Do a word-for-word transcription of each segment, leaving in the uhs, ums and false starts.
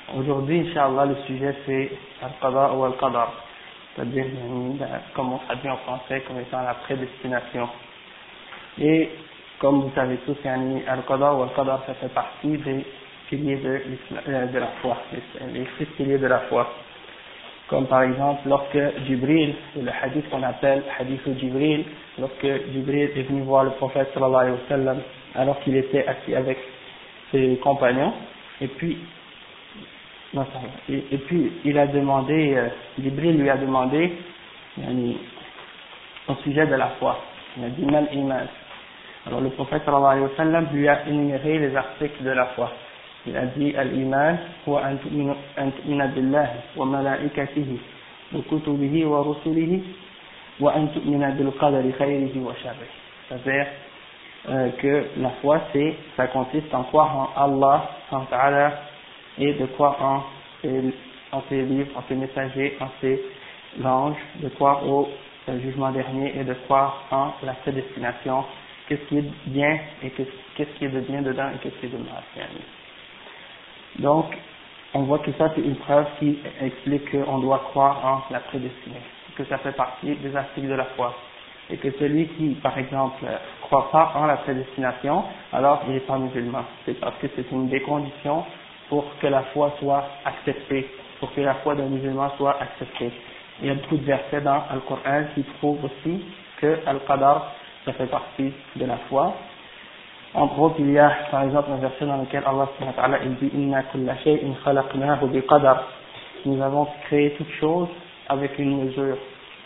Aujourd'hui, Inch'Allah, le sujet c'est Al-Qada ou Al-Qadar, c'est-à-dire, comme on traduit en français, comme étant la prédestination. Et, comme vous savez tous, Al-Qada ou Al-Qadar, ça fait partie des piliers de, de la foi, les, les six piliers de la foi. Comme par exemple, lorsque Jibril, c'est le hadith qu'on appelle hadith de Jibril, lorsque Jibril est venu voir le prophète sallallahu alayhi wa sallam, alors qu'il était assis avec ses compagnons, et puis, non, ça va. Et, et puis il a demandé, euh, Jibril lui a demandé yani, au sujet de la foi. Il a dit mal iman. Alors le prophète sallallahu alayhi wa sallam lui a énuméré les articles de la foi. Il a dit al-iman wa an tu'mina billahi wa malaikatihi wa kutubihi wa rusulihi wa an tu'mina bil qadari khayrihi wa sharrihi. C'est-à-dire euh, que la foi, c'est, ça consiste en croire en Allah, en Ta'ala, et de croire en ses, en ses livres, en ses messagers, en ses anges, de croire au euh, jugement dernier et de croire en la prédestination, qu'est-ce qui est bien et qu'est-ce qui est de bien dedans et qu'est-ce qui est de mal. Donc, on voit que ça c'est une preuve qui explique qu'on doit croire en la prédestinée, que ça fait partie des articles de la foi. Et que celui qui, par exemple, ne croit pas en la prédestination, alors il n'est pas musulman. C'est parce que c'est une des conditions pour que la foi soit acceptée, pour que la foi d'un musulman soit acceptée. Il y a beaucoup de versets dans le Coran qui prouvent aussi que Al-Qadar, ça fait partie de la foi. Entre autres, il y a par exemple un verset dans lequel Allah subhanahu wa ta'ala il dit Inna kulla shay'in khalaqnahu bi qadar. Nous avons créé toute chose avec une mesure.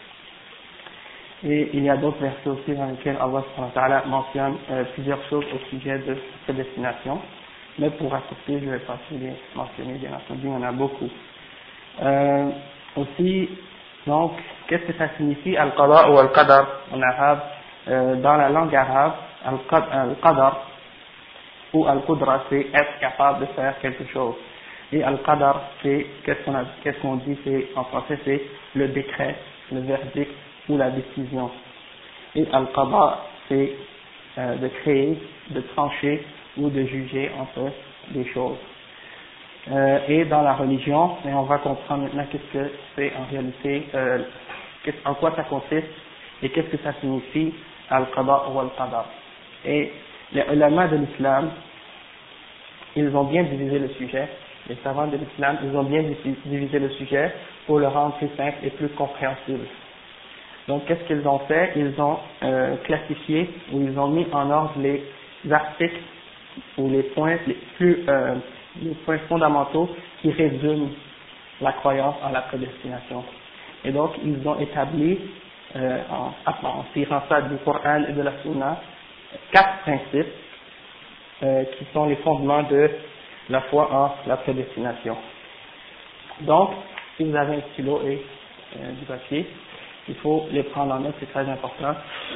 Et il y a d'autres versets aussi dans lesquels Allah subhanahu wa ta'ala mentionne euh, plusieurs choses au sujet de prédestination. Mais pour raccourcir, je ne vais pas tous les mentionner, bien entendu, il y en a beaucoup. Euh, aussi, donc, qu'est-ce que ça signifie Al-Qada ou Al-Qadar en arabe? Euh, dans la langue arabe, Al-Qadar ou Al-Qudra, c'est être capable de faire quelque chose. Et Al-Qadar, c'est, qu'est-ce qu'on, a, qu'est-ce qu'on dit, c'est, en français, c'est le décret, le verdict ou la décision. Et Al-Qada, c'est euh, de créer, de trancher ou de juger entre des choses. Euh, et dans la religion, et on va comprendre maintenant qu'est-ce que c'est en réalité, euh, en quoi ça consiste et qu'est-ce que ça signifie Al-Qada ou Al-Qadar. Et les ulama de l'islam, ils ont bien divisé le sujet, les savants de l'islam, ils ont bien divisé le sujet pour le rendre plus simple et plus compréhensible. Donc qu'est-ce qu'ils ont fait? Ils ont euh, classifié ou ils ont mis en ordre les articles ou les points les plus euh, les points fondamentaux qui résument la croyance en la prédestination. Et donc ils ont établi euh, en, en tirant ça du Coran et de la Sunna quatre principes euh, qui sont les fondements de la foi en la prédestination. Donc si vous avez un stylo et euh, du papier, il faut les prendre en note, c'est très important.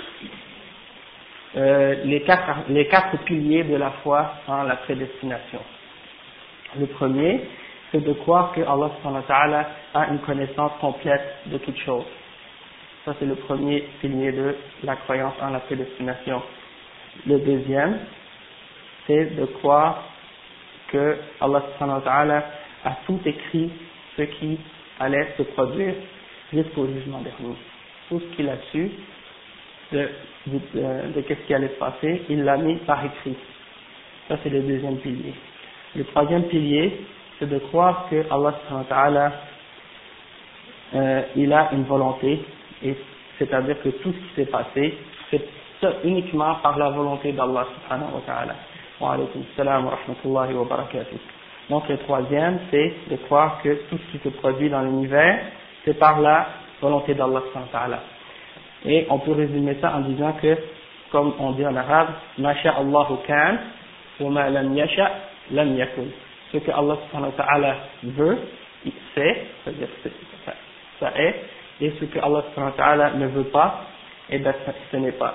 Euh, les quatre les quatre piliers de la foi en la prédestination. Le premier, c'est de croire que Allah subhanahu wa ta'ala a une connaissance complète de toutes choses. Ça c'est le premier pilier de la croyance en la prédestination. Le deuxième, c'est de croire que Allah subhanahu wa ta'ala a tout écrit ce qui allait se produire jusqu'au jugement dernier. Tout ce qu'il a su de, de, de, de qu'est-ce qui allait se passer, il l'a mis par écrit. Ça c'est le deuxième pilier. Le troisième pilier, c'est de croire que Allah subhanahu wa ta'ala euh, il a une volonté, et c'est-à-dire que tout ce qui s'est passé, c'est uniquement par la volonté d'Allah subhanahu wa ta'ala. Wa alaykum salam wa rahmatullahi wa barakatuh. Donc le troisième, c'est de croire que tout ce qui se produit dans l'univers, c'est par la volonté d'Allah subhanahu wa ta'ala. Et on peut résumer ça en disant que, comme on dit en arabe, ma sha Allahu kan, wa ma lam yasha lam yakun. Ce que Allah subhanahu wa ta'ala veut, c'est, c'est-à-dire ça, ça est, et ce que Allah subhanahu wa ta'ala ne veut pas, et bien ce n'est pas.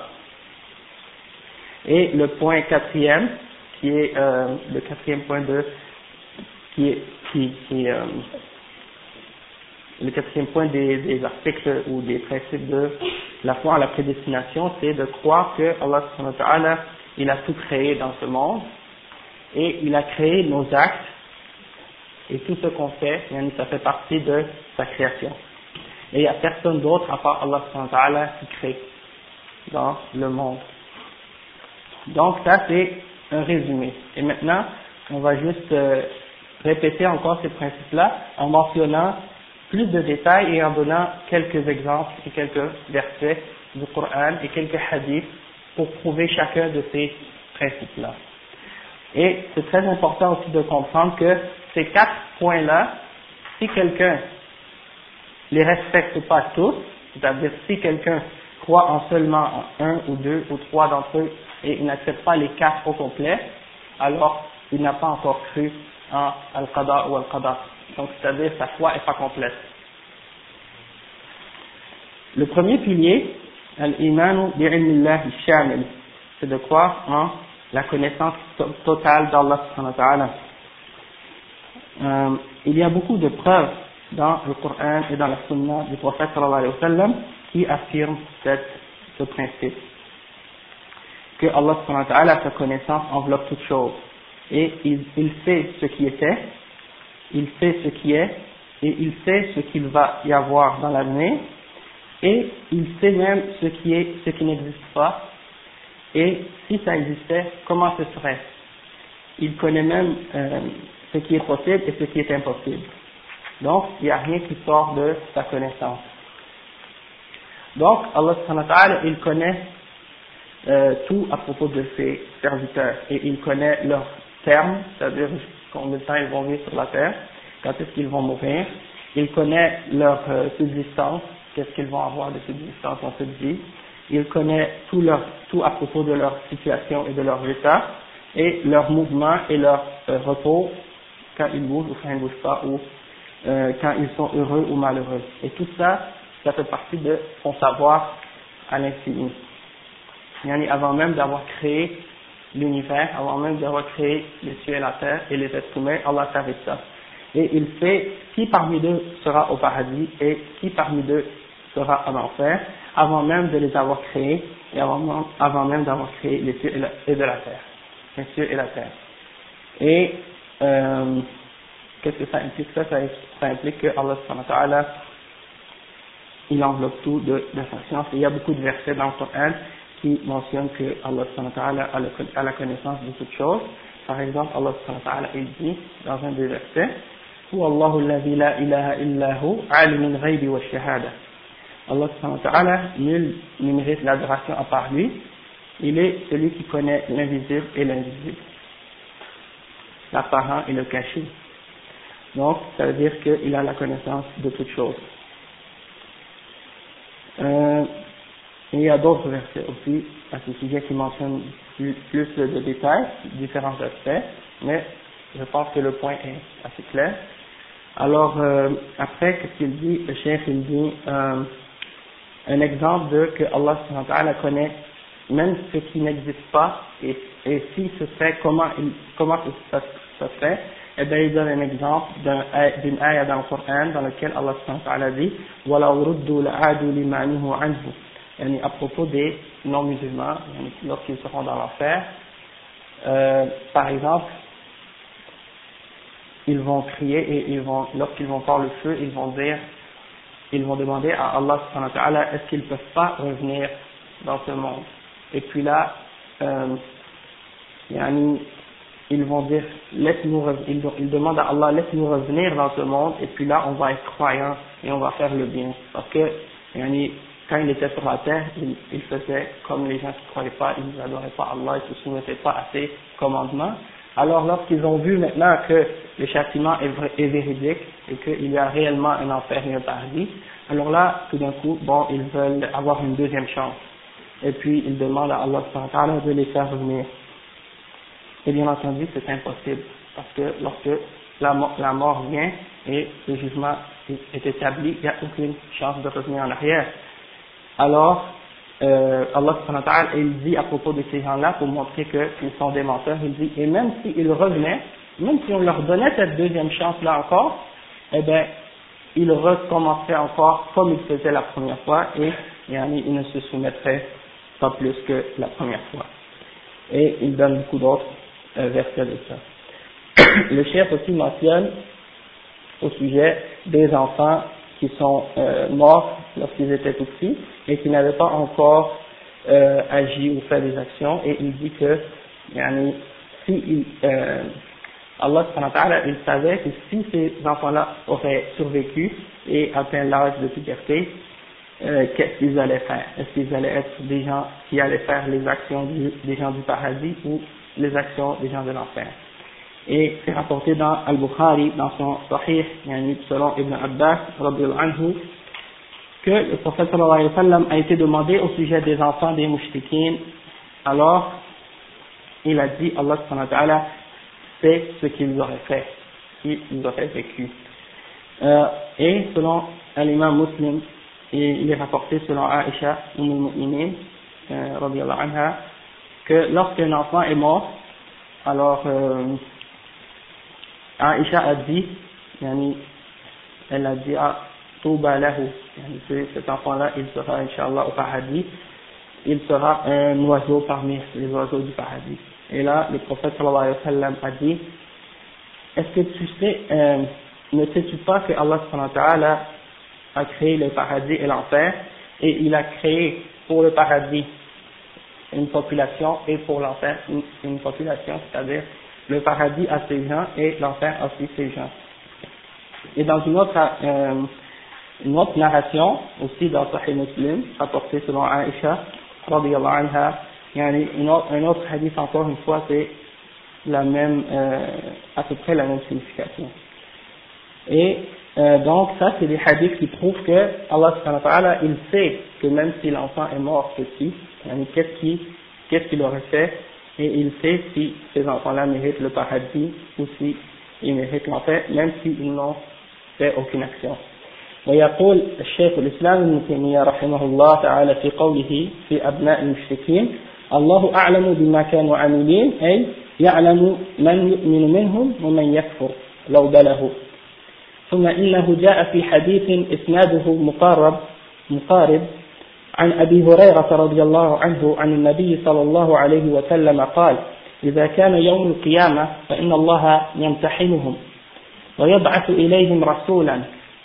Et le point quatrième, qui est euh, le quatrième point de, qui est, qui, qui euh, le quatrième point des, des articles ou des principes de la foi en la prédestination, c'est de croire que Allah subhanahu wa ta'ala, il a tout créé dans ce monde, et il a créé nos actes et tout ce qu'on fait, ça fait partie de sa création. Et il n'y a personne d'autre à part Allah subhanahu wa ta'ala qui crée dans le monde. Donc ça c'est un résumé. Et maintenant, on va juste euh, répéter encore ces principes-là en mentionnant plus de détails et en donnant quelques exemples et quelques versets du Coran et quelques hadiths pour prouver chacun de ces principes-là. Et c'est très important aussi de comprendre que ces quatre points-là, si quelqu'un les respecte pas tous, c'est-à-dire si quelqu'un croit en seulement un ou deux ou trois d'entre eux et il n'accepte pas les quatre au complet, alors il n'a pas encore cru en Al-Qada ou Al-Qadar. Donc c'est-à-dire sa foi n'est pas complète. Le premier pilier, Al-Imanu bi'ilmillahi shamil, c'est de croire en la connaissance totale d'Allah subhanahu wa ta'ala. Euh, il y a beaucoup de preuves dans le Coran et dans la Sunna du prophète sallallahu alayhi wa sallam qui affirment cette, ce principe. Que Allah subhanahu wa ta'ala, sa connaissance enveloppe toute chose. Et il, il sait ce qui était, il sait ce qui est, et il sait ce qu'il va y avoir dans l'avenir, et il sait même ce qui est, ce qui n'existe pas, et si ça existait, comment ce serait. Il connaît même euh, ce qui est possible et ce qui est impossible. Donc, il n'y a rien qui sort de sa connaissance. Donc, Allah subhanahu wa ta'ala, il connaît euh, tout à propos de ses serviteurs, et il connaît leurs termes, c'est-à-dire combien de temps ils vont vivre sur la terre, quand est-ce qu'ils vont mourir. Il connaît leur euh, subsistance, qu'est-ce qu'ils vont avoir de subsistance en cette vie. Il connaît tout, leur, tout à propos de leur situation et de leur état, et leur mouvement et leur euh, repos, quand ils bougent ou quand ils ne bougent pas, ou euh, quand ils sont heureux ou malheureux. Et tout ça, ça fait partie de son savoir à l'infini. Yani avant même d'avoir créé l'univers, avant même d'avoir créé les cieux et la terre et les êtres humains, Allah savait ça. Et il sait qui parmi eux sera au paradis et qui parmi eux sera en enfer, avant même de les avoir créés et avant, avant même d'avoir créé les cieux et, la, et de la terre. Les cieux et la terre. Et euh, qu'est-ce que ça implique? Ça, ça, ça implique que Allah subhanahu wa ta'ala, il enveloppe tout de, de sa science. Et il y a beaucoup de versets dans le Coran qui mentionnent que Allah subhanahu wa ta'ala a, le, a la connaissance de toutes choses. Par exemple, Allah subhanahu wa ta'ala, il dit dans un des versets, Huwa alladhi la ilaha illahu alimul ghaybi wa shahada. Allah subhanahu wa ta'ala, nul ne mérite l'adoration à part lui. Il est celui qui connaît l'invisible et l'invisible, l'apparent et le caché. Donc, ça veut dire qu'il a la connaissance de toutes choses. Euh, il y a d'autres versets aussi à ce sujet qui mentionnent plus, plus de détails, différents aspects, mais je pense que le point est assez clair. Alors, euh, après, qu'est-ce qu'il dit? Le chef, il dit euh, un exemple de que Allah subhanahu wa ta'ala connaît même ce qui n'existe pas, et, et si ce serait, comment, il, comment ça, ça serait. Eh bien, il donne un exemple d'un, d'une ayah dans le Coran dans lequel Allah subhanahu wa ta'ala dit وَلَوْ رُدُّوا لَعَادُوا لِمَا نُهُوا عَنْهُ. Yani, à propos des non-musulmans, yani, lorsqu'ils seront dans l'enfer, euh, par exemple, ils vont crier et ils vont, lorsqu'ils vont voir le feu, ils vont dire, ils vont demander à Allah subhanahu wa ta'ala, est-ce qu'ils ne peuvent pas revenir dans ce monde? Et puis là, euh, yani, ils vont dire, laisse-nous, ils, ils demandent à Allah, laisse-nous revenir dans ce monde, et puis là, on va être croyants et on va faire le bien. Parce que, yani, quand il était sur la terre, il, il faisait comme les gens qui ne croyaient pas, ils n'adoraient pas Allah, ils ne se soumettaient pas à ses commandements. Alors, lorsqu'ils ont vu maintenant que le châtiment est, vrai, est véridique et qu'il y a réellement un enfer et un paradis, alors là, tout d'un coup, bon, ils veulent avoir une deuxième chance. Et puis, ils demandent à Allah subhanahu wa ta'ala de les faire revenir. Et bien entendu, c'est impossible, parce que lorsque la mort, la mort vient et le jugement est établi, il n'y a aucune chance de revenir en arrière. Alors, euh, Allah subhanahu wa ta'ala, il dit à propos de ces gens-là, pour montrer qu'ils sont des menteurs, il dit, et même s'ils revenaient, même si on leur donnait cette deuxième chance-là encore, eh bien, ils recommenceraient encore comme ils faisaient la première fois, et yani, ils ne se soumettraient pas plus que la première fois. Et il donne beaucoup d'autres euh, versets de ça. Le chef aussi mentionne au sujet des enfants qui sont euh, morts lorsqu'ils étaient tout petits et qui n'avaient pas encore euh, agi ou fait des actions, et il dit que yani, si il, euh, Allah subhanahu wa ta'ala, il savait que si ces enfants-là auraient survécu et atteint l'âge de puberté, euh, qu'est-ce qu'ils allaient faire? Est-ce qu'ils allaient être des gens qui allaient faire les actions du, des gens du paradis ou les actions des gens de l'enfer? Et c'est rapporté dans Al-Bukhari, dans son Sahih, yani, selon Ibn Abbas, radiyallahu anhu, que le prophète sallallahu alayhi wa sallam a été demandé au sujet des enfants des mouchriquines. Alors, il a dit, Allah subhanahu wa ta'ala sait ce qu'ils auraient fait, s'ils auraient vécu. Euh, et selon l'imam Muslim, et il est rapporté selon Aïcha, Umm al-Mu'minin, euh, radiyallahu anha, que lorsqu'un enfant est mort, alors euh, Aïcha a dit, yani, elle a dit, ah, Touba lahu, yani, cet enfant-là, il sera, Inch'Allah, au paradis, il sera un oiseau parmi les oiseaux du paradis. Et là, le prophète sallallahu alayhi wa sallam a dit, est-ce que tu sais, euh, ne sais-tu pas que Allah subhanahu wa ta'ala a créé le paradis et l'enfer, et il a créé pour le paradis une population et pour l'enfer une, une population, c'est-à-dire le paradis a ses gens et l'enfer a aussi ses gens. Et dans une autre, euh, une autre narration, aussi dans Sahih Muslim, rapportée selon Aïcha, radiyallahu anha, il y a une autre, un autre hadith encore une fois, c'est la même, euh, à peu près la même signification. Et euh, donc ça c'est des hadiths qui prouvent que Allah subhanahu wa ta'ala, il sait que même si l'enfant est mort petit, qu'est-ce qu'il qu'est-ce qu'il aurait fait, et il sait si ces enfants-là méritent le paradis ou si ils méritent l'enfer, même s'ils n'ont fait aucune action. ويقول الشيخ الإسلام ابن تيمية رحمه الله تعالى في قوله في أبناء المشركين الله أعلم بما كانوا عاملين أي يعلم من يؤمن منهم ومن يكفر لو بلغوا. ثم إنه جاء في حديث إسناده مقارب مقارب عن أبي هريرة رضي الله عنه عن النبي صلى الله عليه وسلم قال إذا كان يوم القيامة فإن الله يمتحنهم ويبعث إليهم رسولا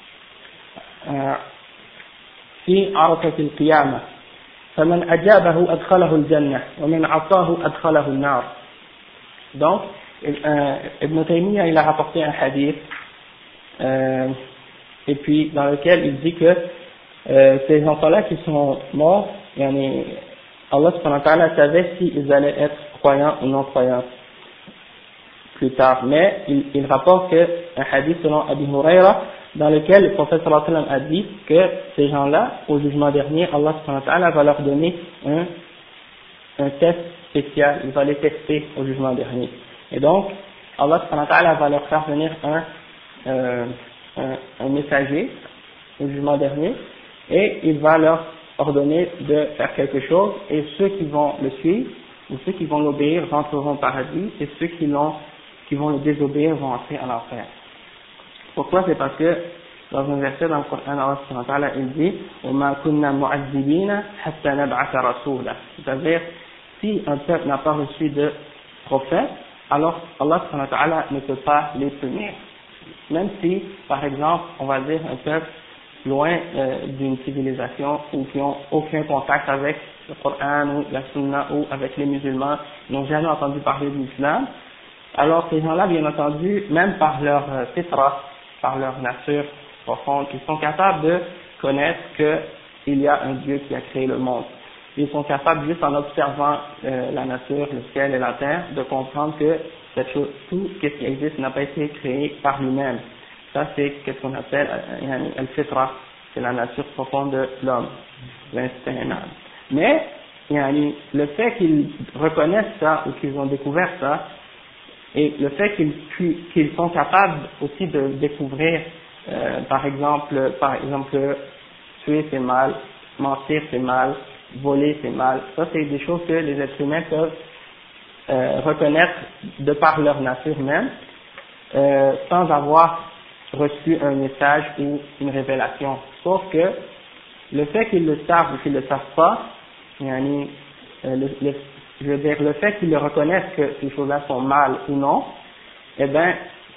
في عرفة القيامة فمن أجابه أدخله الجنة ومن عصاه أدخله النار. Donc euh, Ibn Taymiyyah il a rapporté un hadith euh, et puis dans lequel il dit que euh, ces enfants-là qui sont morts, yani, Allah subhanahu wa ta'ala savait s'ils allaient être croyants ou non croyants plus tard, mais il, il rapporte que un hadith selon Abu Huraira dans lequel le prophète sallallahu alayhi wa sallam a dit que ces gens-là, au jugement dernier, Allah subhanahu wa ta'ala va leur donner un, un test spécial, il va les tester au jugement dernier. Et donc, Allah subhanahu wa ta'ala va leur faire venir un, euh, un, un messager au jugement dernier, et il va leur ordonner de faire quelque chose, et ceux qui vont le suivre, ou ceux qui vont l'obéir rentreront au paradis, et ceux qui, l'ont, qui vont le désobéir vont entrer en enfer. Pourquoi? C'est parce que dans un verset dans le Coran, Allah subhanahu wa ta'ala, il dit وَمَا كُنَّا مُعَذِّبِينَ حَتَّى نَبْعَثَ رَسُولًا. C'est-à-dire, si un peuple n'a pas reçu de prophète, alors Allah subhanahu wa ta'ala ne peut pas les punir. Même si, par exemple, on va dire un peuple loin euh, d'une civilisation ou qui n'ont aucun contact avec le Coran ou la Sunna ou avec les musulmans, n'ont jamais entendu parler de l'islam, alors ces gens-là, bien entendu, même par leur euh, fitra, par leur nature profonde, ils sont capables de connaître qu'il y a un Dieu qui a créé le monde. Ils sont capables, juste en observant euh, la nature, le ciel et la terre, de comprendre que cette chose, tout ce qui existe n'a pas été créé par lui-même. Ça, c'est ce qu'on appelle euh, al-fitra, c'est la nature profonde de l'homme, l'instinct humain. Mais yani, le fait qu'ils reconnaissent ça ou qu'ils ont découvert ça, et le fait qu'ils, qu'ils sont capables aussi de découvrir, euh, par exemple, par exemple, tuer c'est mal, mentir c'est mal, voler c'est mal. Ça c'est des choses que les êtres humains peuvent euh, reconnaître de par leur nature même, euh, sans avoir reçu un message ou une révélation. Sauf que le fait qu'ils le savent ou qu'ils ne le savent pas, yani, euh, le, le, je veux dire, le fait qu'ils le reconnaissent que ces choses-là sont mal ou non, eh bien,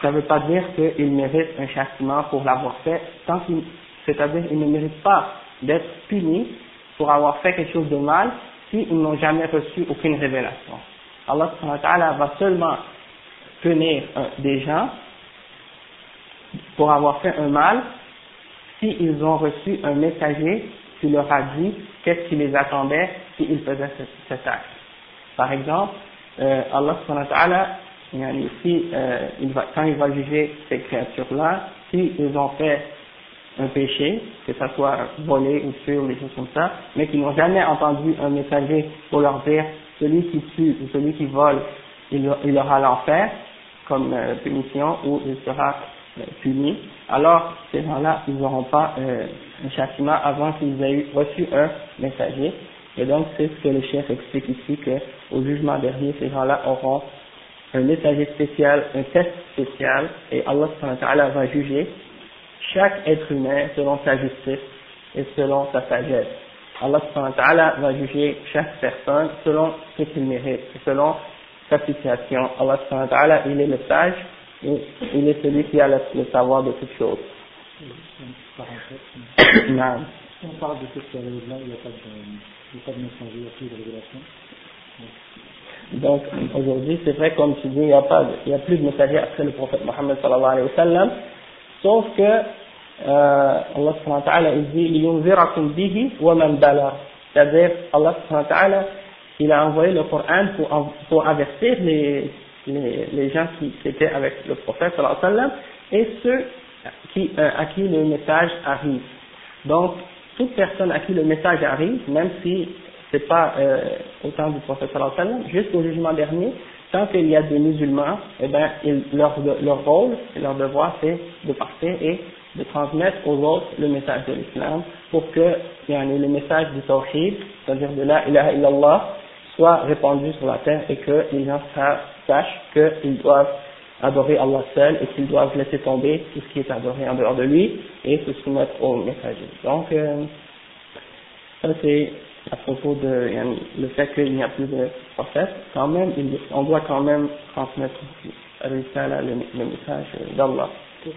ça ne veut pas dire qu'il mérite un châtiment pour l'avoir fait, tant qu'il, c'est-à-dire qu'il ne mérite pas d'être puni pour avoir fait quelque chose de mal s'ils n'ont jamais reçu aucune révélation. Allah subhanahu wa ta'ala va seulement punir euh, des gens pour avoir fait un mal s'ils ont reçu un messager qui leur a dit qu'est-ce qui les attendait s'ils faisaient cet acte. Par exemple, euh, Allah subhanahu wa ta'ala, si, euh, il va, quand il va juger ces créatures-là, s'ils ont fait un péché, que ce soit voler ou tuer ou des choses comme ça, mais qu'ils n'ont jamais entendu un messager pour leur dire celui qui tue ou celui qui vole, il, il aura l'enfer comme euh, punition ou il sera euh, puni, alors ces gens-là, ils n'auront pas euh, un châtiment avant qu'ils aient eu, reçu un messager. Et donc c'est ce que le chef explique ici, que au jugement dernier, ces gens-là auront un messager spécial, un test spécial, et Allah subhanahu wa ta'ala va juger chaque être humain selon sa justice et selon sa sagesse. Allah subhanahu wa ta'ala va juger chaque personne selon ce qu'il mérite, selon sa situation. Allah subhanahu wa ta'ala, il est le sage, et il est celui qui a le, le savoir de toutes choses. Non. Si on parle de cette période-là, il n'y a pas de, pas de messager, il n'y a plus de révélation. Donc aujourd'hui, c'est vrai, comme tu dis, il n'y a pas, de, il y a plus de messagers après le prophète Mohammed sallallahu alayhi wa sallam, sauf que euh, Allah subhanahu wa ta'ala il dit liyunzirakum bihi wa man bala, c'est-à-dire Allah subhanahu wa ta'ala il a envoyé le Coran pour, pour avertir les, les, les gens qui, qui étaient avec le prophète sallallahu alayhi wa sallam et ceux qui, euh, à qui le message arrive. Donc toute personne à qui le message arrive, même si c'est pas euh, au temps du prophète sallallahu alayhi wa sallam, jusqu'au jugement dernier, tant qu'il y a des musulmans, eh ben, ils, leur, leur rôle et leur devoir c'est de partir et de transmettre aux autres le message de l'islam pour que yani, le message du tawhid, c'est-à-dire de la ilaha illallah, soit répandu sur la terre et que les gens sachent qu'ils doivent adorer Allah seul et qu'ils doivent laisser tomber tout ce qui est adoré en dehors de lui et se soumettre au messager. Donc, euh, ça c'est à propos de yani, le fait qu'il n'y a plus de prophètes, quand même, il, on doit quand même transmettre le, le message d'Allah.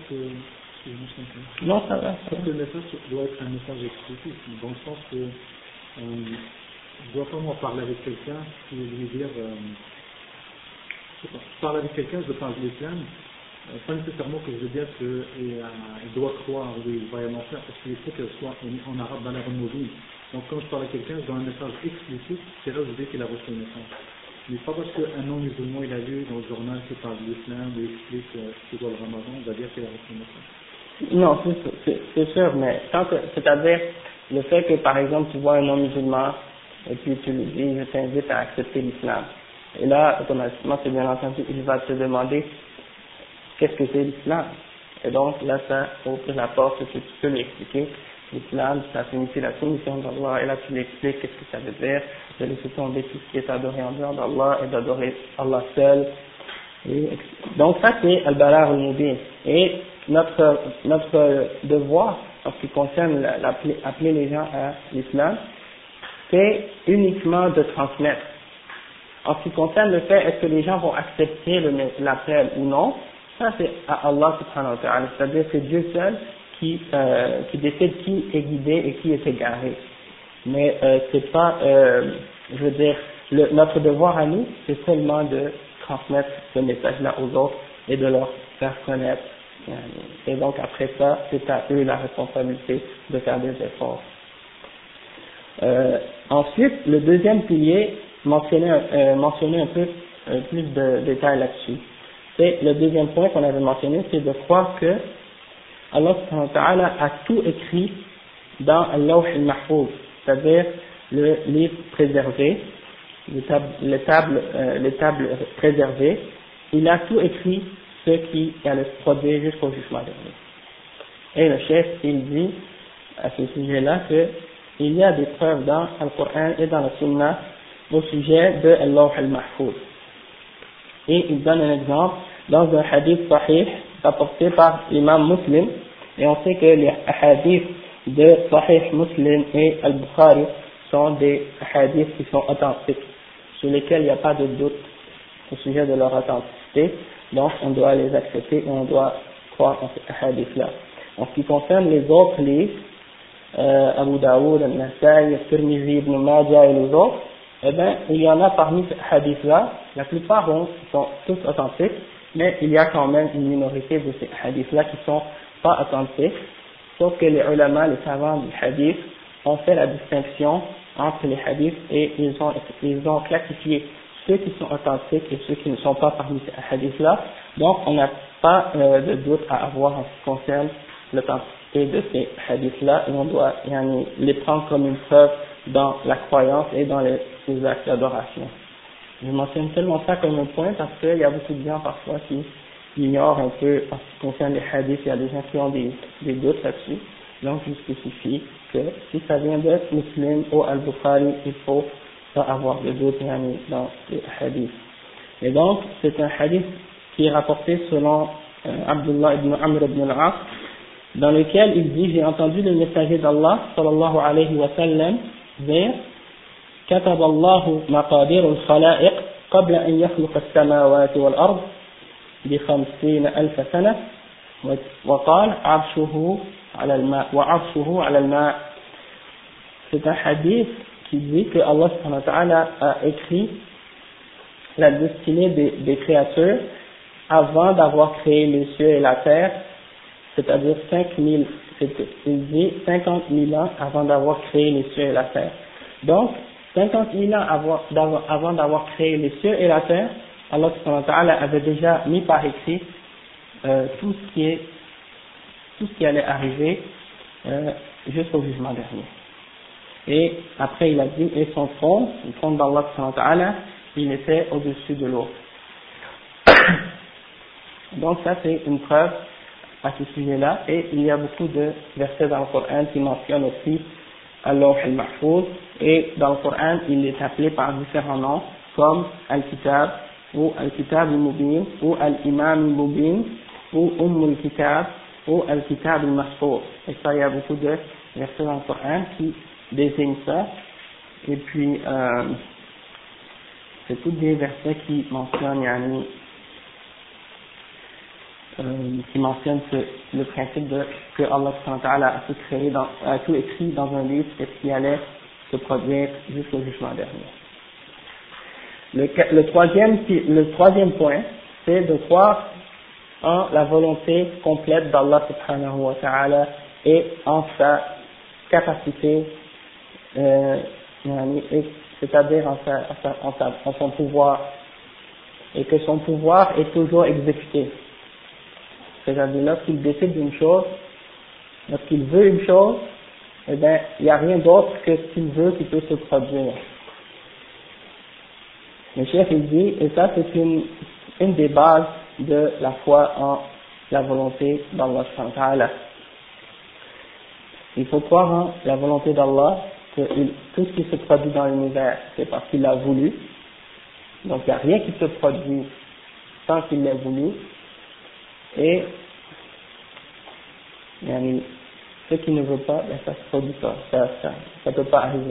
Non, ça va. Parce que le message doit être un message exclusif, dans le sens que euh, je dois pas moi parler avec quelqu'un et lui dire, euh, je sais pas, je parle avec quelqu'un, je parle de l'islam, euh, pas nécessairement que je veux dire qu'il euh, doit croire, oui, il va y en faire, parce qu'il faut qu'elle soit en, en arabe dans la mobile. Donc quand je parle à quelqu'un, je donne un message explicite, c'est là où je dis qu'il a reçu le message. Mais pas parce qu'un non-musulman il a lu dans le journal qui parle de l'islam, ou explique euh, ce qu'est le ramadan, il va dire qu'il a reçu le message. Non, c'est sûr, mais tant que, c'est-à-dire le fait que par exemple tu vois un non-musulman et puis tu lui dis je t'invite à accepter l'islam, et là automatiquement c'est bien entendu il va te demander qu'est-ce que c'est l'islam, et donc là ça ouvre la porte que tu peux lui expliquer l'islam, ça signifie la soumission d'Allah, et là tu lui expliques qu'est-ce que ça veut dire, de laisser tomber tout ce qui est adoré en dehors d'Allah et d'adorer Allah seul. Et donc ça c'est al-balagh al-mubin, et notre notre devoir en ce qui concerne appeler les gens à l'islam, c'est uniquement de transmettre. En ce qui concerne le fait est-ce que les gens vont accepter l'appel ou non, ça c'est à Allah subhanahu wa ta'ala, c'est-à-dire c'est Dieu seul qui euh, qui décide qui est guidé et qui est égaré. Mais euh, c'est pas euh, je veux dire le, notre devoir à nous c'est seulement de transmettre ce message-là aux autres et de leur faire connaître. Et donc après ça, c'est à eux la responsabilité de faire des efforts. Euh, ensuite, le deuxième pilier, mentionner, euh, mentionner un peu euh, plus de détails là-dessus. C'est le deuxième point qu'on avait mentionné, c'est de croire que Allah subhanahu wa ta'ala a tout écrit dans al-lawh al-mahfouz, c'est-à-dire le livre préservé, les tables, les tables, euh, les tables préservées. Il a tout écrit ce qui allait se produire jusqu'au jugement dernier. Et le chef, il dit à ce sujet-là que il y a des preuves dans le Coran et dans la Sunna au sujet de al-lawh al-mahfouz. Et il donne un exemple dans un hadith sahih rapporté par l'imam Muslim, et on sait que les hadiths de Sahih Muslim et Al-Bukhari sont des hadiths qui sont authentiques, sur lesquels il n'y a pas de doute au sujet de leur authenticité. donc on doit les accepter et on doit croire en ces hadiths-là. En ce qui concerne les autres livres, euh, Abu Daoud, Al-Nasai, Tirmidhi, Ibn Majah et les autres, eh bien, il y en a parmi ces hadiths-là, la plupart bon, sont tous authentiques, mais il y a quand même une minorité de ces hadiths-là qui sont pas authentiques, sauf que les ulama, les savants du hadith, ont fait la distinction entre les hadiths et ils ont, ils ont classifié ceux qui sont authentiques et ceux qui ne sont pas parmi ces hadiths-là. Donc, on n'a pas euh, de doute à avoir en ce qui concerne l'authenticité de ces hadiths-là et on doit yani, les prendre comme une preuve dans la croyance et dans les, les actes d'adoration. Je mentionne seulement ça comme un point parce qu'il y a beaucoup de gens parfois qui ignorent un peu en ce qui concerne les hadiths, il y a des gens qui ont des, des doutes là-dessus. Donc, je spécifie que si ça vient de Muslim ou Al-Bukhari, il faut pas avoir de doute yani, dans les hadiths. Et donc, c'est un hadith qui est rapporté selon euh, Abdullah ibn Amr ibn al-As, dans lequel il dit, j'ai entendu le messager d'Allah, sallallahu alayhi wa sallam, dire, كتب الله مقادير الخلائق قبل أن يخلق السماوات والأرض بخمسين ألف سنة وقال عرشه على الماء وعرشه على الماء. C'est un hadith qui dit que Allah subhanahu wa ta'ala a écrit la destinée des, des créatures avant d'avoir créé les cieux et la terre, c'est-à-dire cinq mille, il dit cinquante mille ans avant d'avoir créé les cieux et la terre. Donc, cinquante mille ans avant, avant d'avoir créé les cieux et la terre, Allah subhanahu wa ta'ala avait déjà mis par écrit euh, tout ce qui est, tout ce qui allait arriver euh, jusqu'au jugement dernier. Et après il a dit, et son trône, le trône d'Allah subhanahu wa ta'ala, il était au-dessus de l'eau. Donc ça c'est une preuve à ce sujet-là, et il y a beaucoup de versets dans le Coran qui mentionnent aussi Al-Lawh al-Mahfouz, et dans le Coran il est appelé par différents noms comme Al-Kitab ou Al-Kitab al-Mubin ou Al-Imam al-Mubin ou Umm al-Kitab ou Al-Kitab al-Mahfouz. Et ça il y a beaucoup de versets dans le Coran qui désignent ça, et puis euh, c'est tous des versets qui mentionnent yani, euh, qui mentionnent ce, le principe de que Allah subhanahu wa ta'ala a tout créé dans, a tout écrit dans un livre et qui allait se produire jusqu'au jugement dernier. Le, le troisième, le troisième point, c'est de croire en la volonté complète d'Allah subhanahu wa ta'ala et en sa capacité, euh, c'est-à-dire en, sa, en, sa, en, sa, en son pouvoir, et que son pouvoir est toujours exécuté. C'est-à-dire lorsqu'il décide d'une chose, lorsqu'il veut une chose, eh bien, il n'y a rien d'autre que ce qu'il veut qui peut se produire. Le chef il dit, et ça c'est une, une des bases de la foi en la volonté d'Allah subhanahu wa ta'ala. Il faut croire en la volonté d'Allah, que il, tout ce qui se produit dans l'univers, c'est parce qu'il l'a voulu. Donc il n'y a rien qui se produit sans qu'il l'ait voulu. Et yani, ce qui ne veut pas, ben, ça se produit pas, ça ça, ça peut pas arriver.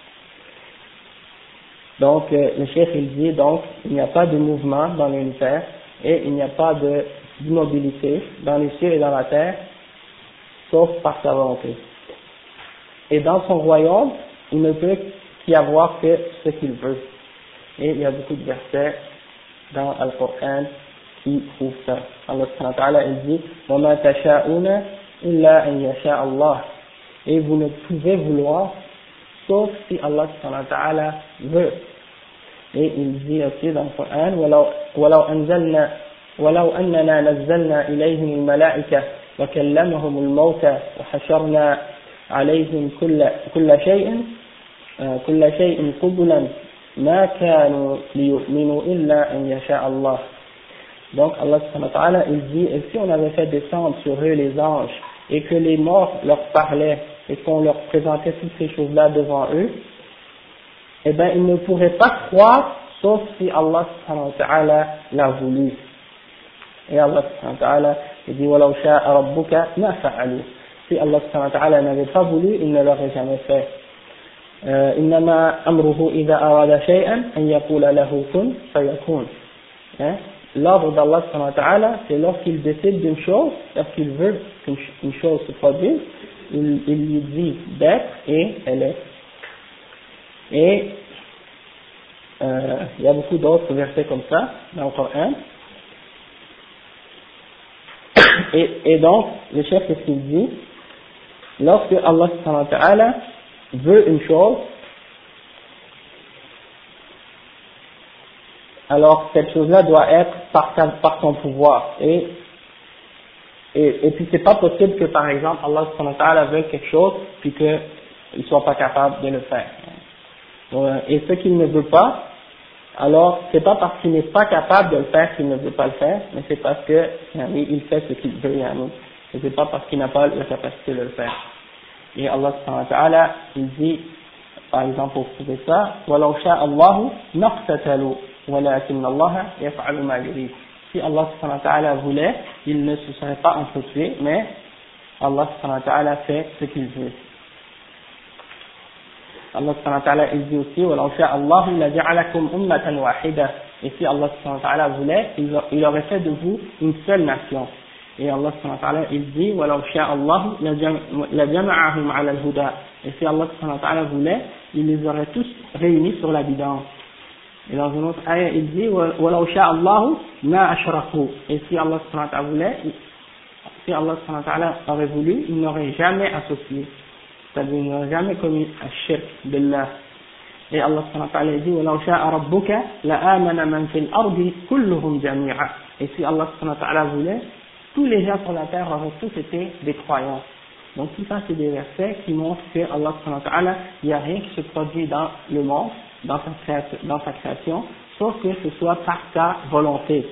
Donc euh, le chef il dit donc il n'y a pas de mouvement dans l'univers et il n'y a pas de d'immobilité dans les cieux et dans la terre, sauf par sa volonté. Et dans son royaume, il ne peut qu'y avoir que ce qu'il veut. Et il y a beaucoup de versets dans le Coran qui prouvent ça. Allah subhanahu wa ta'ala il dit وَمَا تَشَاءُونَ إِلَّا أَن يَشَاءَ اللَّهُ. Et vous ne pouvez vouloir sauf si Allah subhanahu wa ta'ala veut. Et il dit aussi dans le Coran وَلَوْ, وَلَوْ أَنزَلْنَا وَلَوْ أَنَّنَا نَزَّلْنَا إِلَيْهِمُ الْمَلَائِكَةَ وَكَلَّمَهُمُ الْمَوْتَى وَحَشَرْنَا عليهم كل كل شيء كل شيء قبلا ما كانوا ليؤمنوا إلا أن يشاء الله. Donc Allah subhanahu wa ta'ala il dit, et si on avait fait descendre sur eux les anges et que les morts leur parlaient et qu'on leur présentait toutes ces choses-là devant eux, eh bien ils ne pourraient pas croire sauf si Allah subhanahu wa ta'ala l'a voulu. Et Allah subhanahu wa ta'ala il dit وَلَوْ شَاءَ رَبُّكَ مَا فَعَلُوا. Si Allah subhanahu wa ta'ala n'avait pas voulu, il ne l'aurait jamais fait. إنما أمره إذا أراد شيئا أن يقول له كن فيكون. l'ordre d'Allah subhanahu wa ta'ala, c'est lorsqu'il décide d'une chose, lorsqu'il veut qu'une une chose se produise, il, il lui dit d'être et elle est. Et euh, il y a beaucoup d'autres versets comme ça dans le Coran. Et, et donc, le chef, qu'est-ce qu'il dit? Lorsque Allah subhanahu wa ta'ala veut une chose, alors cette chose-là doit être par, par son pouvoir. Et, et, et puis c'est pas possible que par exemple Allah subhanahu wa ta'ala veuille quelque chose puis qu'il ne soit pas capable de le faire. Et ce qu'il ne veut pas, alors c'est pas parce qu'il n'est pas capable de le faire qu'il ne veut pas le faire, mais c'est parce que yani, il fait ce qu'il veut. Yani. Et c'est pas parce qu'il n'a pas la capacité de le faire. Et Allah subhanahu wa ta'ala, il dit, par exemple pour prouver ça, وَلَوْ شَاءَ اللَّهُ نَقْتَتَلُوا وَلَكِنَّ اللَّهَ يَفْعَلُ مَا يُرِيدُ. Si Allah subhanahu wa ta'ala voulait, il ne se serait pas entretué, mais Allah subhanahu wa ta'ala fait ce qu'il veut. Allah subhanahu wa ta'ala il dit aussi وَلَوْ شَاءَ اللَّهُ لَجَعَلَكُمْ أُمَّةً وَاحِدَةً. Et si Allah subhanahu wa ta'ala voulait, il aurait fait de vous une seule nation. Et Allah subhanahu wa ta'ala il dit وَلَوْ شَاءَ اللَّهُ لَجَمَعَهُمْ عَلَى الْهُدَى. Et si Allah subhanahu wa ta'ala voulait, il les aurait tous réunis sur la guidance. Et dans une autre ayah il dit وَلَوْ شَاءَ اللَّهُ مَا أَشْرَكُوا. Et si Allah subhanahu wa ta'ala voulait, si Allah subhanahu wa ta'ala aurait voulu, il n'aurait jamais associé. C'est-à-dire il n'aurait jamais commis الشرك بالله. Et Allah subhanahu wa ta'ala dit وَلَوْ شَاءَ رَبُّكَ لَآمَنَ مَنْ فِي الْأَرْضِ كُلُّهُمْ جَمِيعًا. Et si Allah subhanahu wa ta'ala voulait, tous les gens sur la terre auraient tous été des croyants. Donc tout ça c'est des versets qui montrent que Allah subhanahu wa ta'ala, il n'y a rien qui se produit dans le monde, dans sa création, dans sa création sauf que ce soit par sa volonté.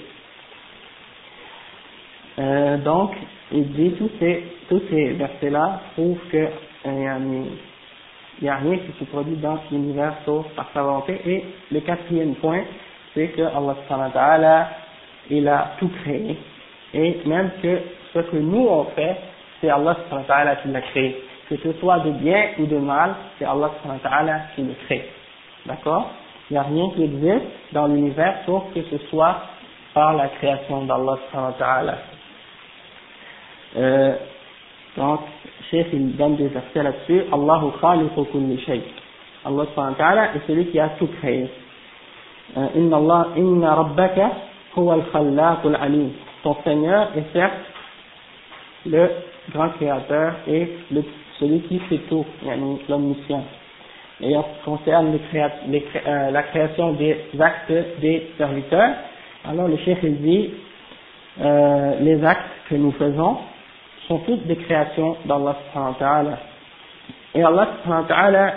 Euh, donc il dit tous ces, tous ces versets là prouvent que euh, il n'y a rien qui se produit dans l'univers sauf par sa volonté. Et le quatrième point, c'est que Allah subhanahu wa ta'ala, il a tout créé. Et même que ce que nous on fait, c'est Allah subhanahu wa ta'ala qui l'a créé. Que ce soit de bien ou de mal, c'est Allah subhanahu wa ta'ala qui le crée. D'accord? Il n'y a rien qui existe dans l'univers sauf que ce soit par la création d'Allah subhanahu wa ta'ala. Euh, donc, Cheikh il donne des versets là-dessus. Allahu khaliqu kulli shay. Allah subhanahu wa ta'ala est celui qui a tout créé. Inna Allah, inna rabbaka huwa al-khallaqul alim. Ton Seigneur est certes le grand créateur et le, celui qui fait tout, yani l'omniscient. Et en ce qui concerne les créa, les, euh, la création des actes des serviteurs, alors le Cheikh il dit euh, les actes que nous faisons sont toutes des créations d'Allah subhanahu wa ta'ala. Et Allah subhanahu wa ta'ala,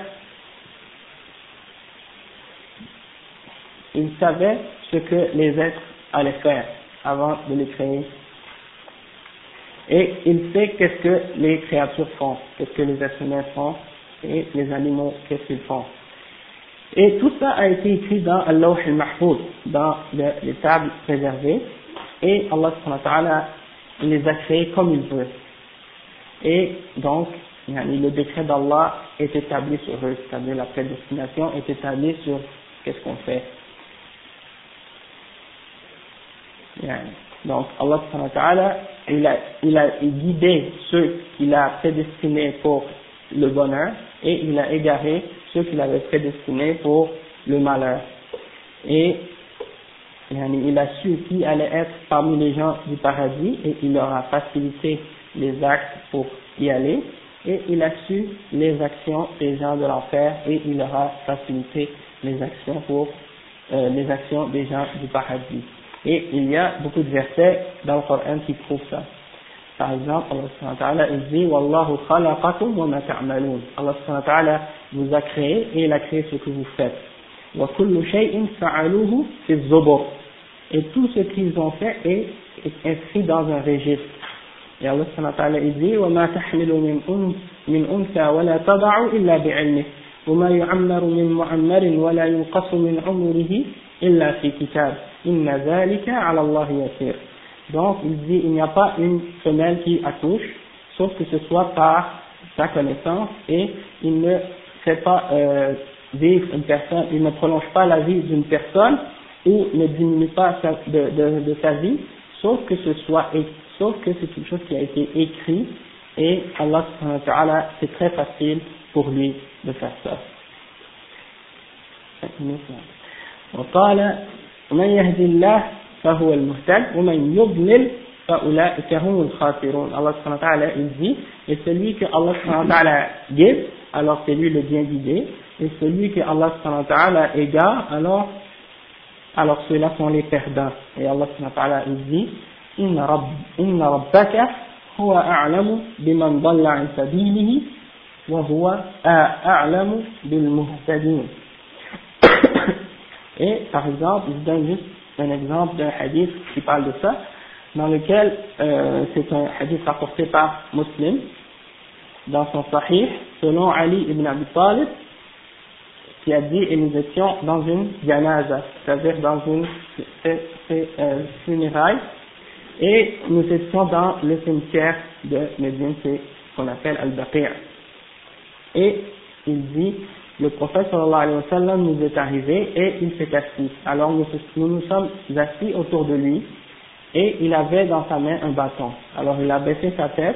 il savait ce que les êtres allaient faire avant de les créer. Et il sait qu'est-ce que les créatures font, qu'est-ce que les êtres humains font, et les animaux, qu'est-ce qu'ils font. Et tout ça a été écrit dans Al-Lawh al-Mahfouz, dans le, les tables préservées, et Allah subhanahu wa ta'ala, il les a créés comme il veut. Et donc, le décret d'Allah est établi sur eux, c'est-à-dire la prédestination est établie sur qu'est-ce qu'on fait. Donc, Allah subhanahu wa ta'ala, il a, il a guidé ceux qu'il a prédestinés pour le bonheur, et il a égaré ceux qu'il avait prédestinés pour le malheur. Et il a su qui allait être parmi les gens du paradis, et il leur a facilité les actes pour y aller, et il a su les actions des gens de l'enfer, et il leur a facilité les actions pour euh, les actions des gens du paradis. Et il y a beaucoup de versets dans le Coran qui prouvent ça. Par exemple, Allah subhanahu wa ta'ala il dit Wallahu khalaqakum wa ma ta'malun. Allah subhanahu wa ta'ala vous a créé et il a créé ce que vous faites. Wa kullu shay'in fa'aluhu fi az-zubur. Et tout ce qu'ils ont fait est, est inscrit dans un registre. Et Allah subhanahu wa ta'ala il dit wa ma tahmilu min min untha wa la tad'u illa bi'ilmihi wa ma yu'ammaru min mu'ammarin wa la yunqasu min 'umrihi illa fi kitab. Inna dhalika 'ala Allah yasir. Donc, il dit, il n'y a pas une femelle qui accouche, sauf que ce soit par sa connaissance, et il ne fait pas euh, vivre une personne, il ne prolonge pas la vie d'une personne, ou ne diminue pas sa, de, de, de sa vie, sauf que ce soit, sauf que c'est quelque chose qui a été écrit, et Allah subhanahu wa ta'ala, c'est très facile pour lui de faire ça. وقال من يهدي الله فهو المهتد ومن يضلل فأولئك هم الخاسرون. Allah subhanahu wa ta'ala il dit, et celui que Allah subhanahu wa ta'ala guide, alors c'est lui le bien guidé, et celui que Allah subhanahu wa ta'ala égare, alors alors ceux-là sont les perdants. Et Allah subhanahu wa ta'ala il dit, inna rabb inna rabbaka huwa a'lamu biman dalla an sabilihi wa huwa a'lamu bil muhtadin. Et par exemple, je donne juste un exemple d'un hadith qui parle de ça, dans lequel euh, c'est un hadith rapporté par Muslim dans son Sahih, selon Ali ibn Abi Talib, qui a dit, et nous étions dans une janaza, c'est-à-dire dans une euh, funéraille, et nous étions dans le cimetière de Médine, c'est ce qu'on appelle Al-Baqi'. Et il dit, le prophète sallallahu alayhi wa sallam nous est arrivé et il s'est assis. Alors nous, nous nous sommes assis autour de lui et il avait dans sa main un bâton. Alors il a baissé sa tête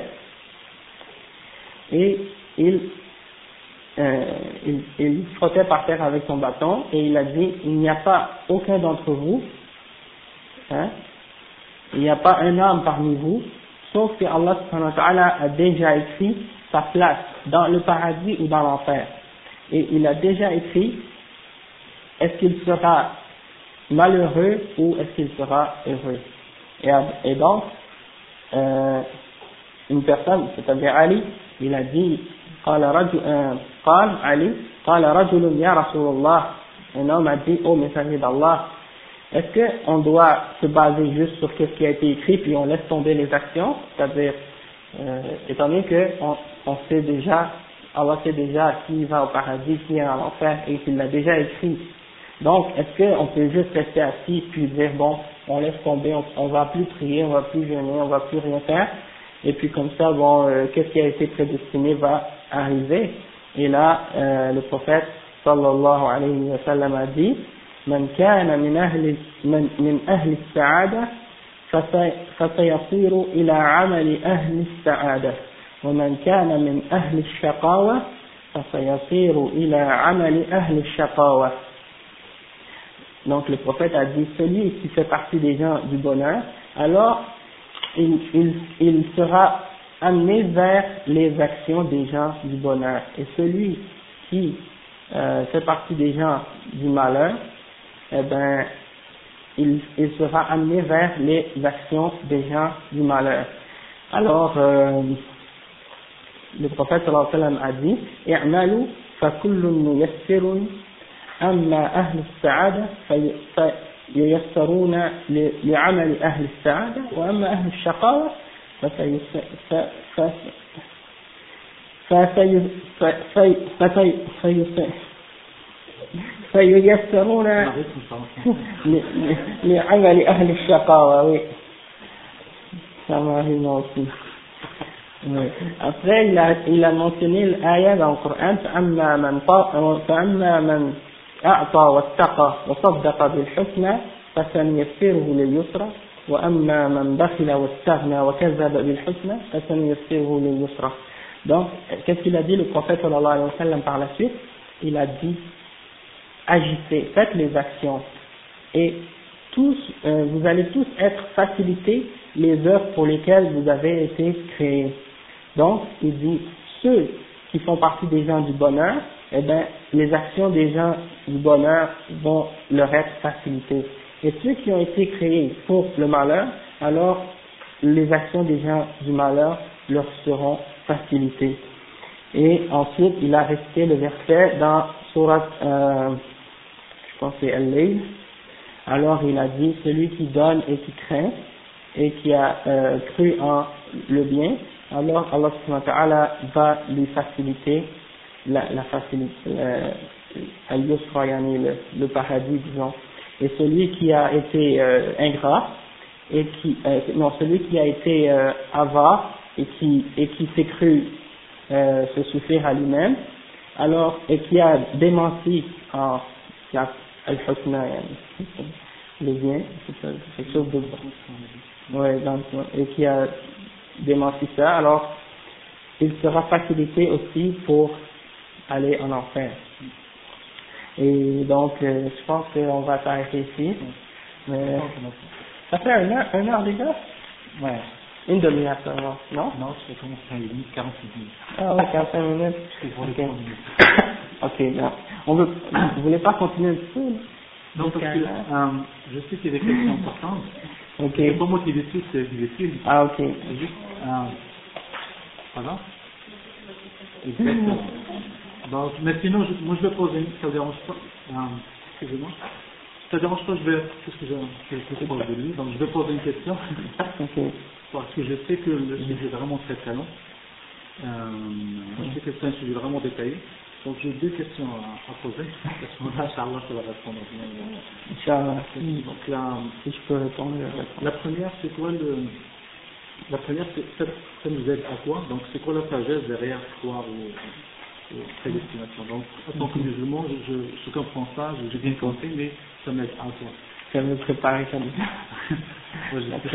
et il, euh, il, il frottait par terre avec son bâton et il a dit, il n'y a pas aucun d'entre vous, hein, il n'y a pas un âme parmi vous, sauf que Allah subhanahu wa ta'ala a déjà écrit sa place dans le paradis ou dans l'enfer. Et il a déjà écrit, est-ce qu'il sera malheureux ou est-ce qu'il sera heureux. Et, et donc, euh, une personne, c'est-à-dire Ali, il a dit, قال رجل قال علي قال رجل يا رسول الله, un homme a dit, oh messager d'Allah, est-ce qu'on doit se baser juste sur ce qui a été écrit puis on laisse tomber les actions, c'est-à-dire, euh, étant donné qu'on on sait déjà, Allah sait déjà qui va au paradis, qui est en enfer et qu'il l'a déjà écrit. Donc, est-ce qu'on peut juste rester assis puis dire, bon, on laisse tomber, on, on va plus prier, on va plus jeûner, on va plus rien faire, et puis comme ça, bon, euh, qu'est-ce qui a été prédestiné va arriver. Et là, euh, le prophète, sallallahu alayhi wa sallam, a dit, من كان من أهل من, من أهل السعادة فسيصير إلى عمل أهل السعادة ومن كان من أهل الشقاوة فسيصير إلى عمل أهل الشقاوة. Donc le prophète a dit, celui qui fait partie des gens du bonheur, alors il, il, il sera amené vers les actions des gens du bonheur. Et celui qui euh, fait partie des gens du malheur, eh ben, il, il sera amené vers les actions des gens du malheur. Alors, euh, le prophète sallallahu alayhi wa sallam a dit, i'malu fa kullun muyassirun amma ahli as-sa'ada fayassaruna li'amali ahli as-sa'ada wa amma ahli ash-shaqawa فييسرون لعمل أهل الشقاوة. Oui, ça m'arrive aussi. Après, il a, il a mentionné l'ayat dans le Coran, فأما من فأما من أعطى واتقى وصدق بالحسنى فسنيسره لليسرى وأما من بخل واستغنى وكذب بالحسنى فسنيسره لليسرى. Donc, qu'est-ce qu'il a dit le prophète sallallahu alayhi wa sallam par la suite? Il a dit, agissez, faites les actions et tous, euh, vous allez tous être facilités les œuvres pour lesquelles vous avez été créés. Donc, il dit, ceux qui font partie des gens du bonheur, eh bien, les actions des gens du bonheur vont leur être facilitées. Et ceux qui ont été créés pour le malheur, alors les actions des gens du malheur leur seront facilitées. Et ensuite, il a resté le verset dans Surat, euh, je pense que c'est Al-Layl. Alors il a dit, celui qui donne et qui craint et qui a euh, cru en le bien, alors Allah subhanahu wa ta'ala va lui faciliter la, la facilité, euh, al-yusra, yani le, le paradis, disons. Et celui qui a été euh, ingrat et qui, euh, non, celui qui a été euh, avare et qui et qui s'est cru euh, se suffire à lui-même, alors et qui a démenti en la al-husna, le bien, c'est quelque chose de bon. Ouais, donc, et qui a démenti ça, alors il sera facilité aussi pour aller en enfer. Et donc, euh, je pense qu'on va s'arrêter ici. Mais, ça fait une heure, une heure déjà? Ouais. Une demi-heure seulement, non? Non, c'est comme cinq minutes, quarante-cinq minutes. Ah ouais, quarante-cinq minutes. Ok. Ok, bien. On veut, vous voulez pas continuer un petit peu? Non, parce que euh, je sais qu'il y a des questions importantes. Ok. C'est pas moi qui décide, c'est lui qui décide. Ah, ok. C'est juste, euh, voilà. Exactement. Donc, mais sinon, je, moi je vais poser une, ça ne dérange pas. Euh, excusez-moi. Ça ne dérange pas, je vais, qu'est-ce que je, je sais pas de lui, donc je vais poser une question. Ok. Parce que je sais que le sujet est vraiment très très long. Euh, je sais que c'est un sujet vraiment détaillé. Donc j'ai deux questions à, à poser. À ce moment-là, Inch'Allah, ça va répondre bien. Inch'Allah. Donc la, Si je peux répondre, je réponds. la première, c'est quoi le... La première, c'est, ça, ça nous aide à quoi? Donc c'est quoi la sagesse derrière foi ou, ou prédestination? Donc en tant que musulman, je, je, je comprends ça, j'ai bien compris, mais ça m'aide à quoi? Ça me préparer comme Moi, je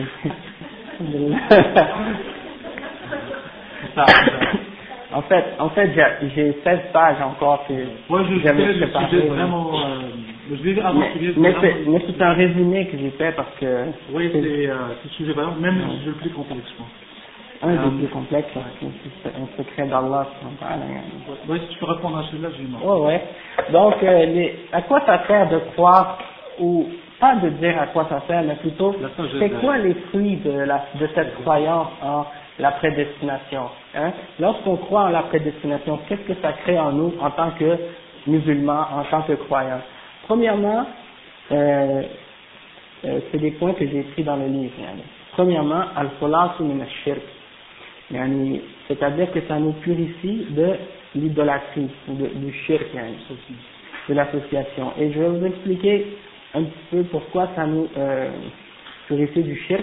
ça. En fait, en fait, j'ai, j'ai seize pages encore que ouais, je j'avais sais, le préparé. sujet vraiment, euh, je vais avant mais, sujet, mais, vraiment, c'est, mais c'est un résumé que j'ai fait parce que oui, c'est, c'est, euh, c'est le sujet vraiment, même ouais. le sujet le plus complexe, je pense. Un euh, des plus complexes, parce que c'est un secret d'Allah. Oui, si tu peux répondre à celui-là, j'ai eu marre. Ouais, ouais. Donc, euh, les, à quoi ça sert de croire, ou pas de dire à quoi ça sert, mais plutôt, c'est quoi les fruits de, la, de cette croyance en la prédestination, hein? Lorsqu'on croit en la prédestination, qu'est-ce que ça crée en nous en tant que musulmans, en tant que croyants? Premièrement, euh, euh, c'est des points que j'ai écrits dans le livre. Yani. Premièrement, al-khulasu min ash-shirk. Yani, c'est-à-dire que ça nous purifie de l'idolâtrie, de, du shirk, yani, de l'association. Et je vais vous expliquer un petit peu pourquoi ça nous euh, purifie du shirk.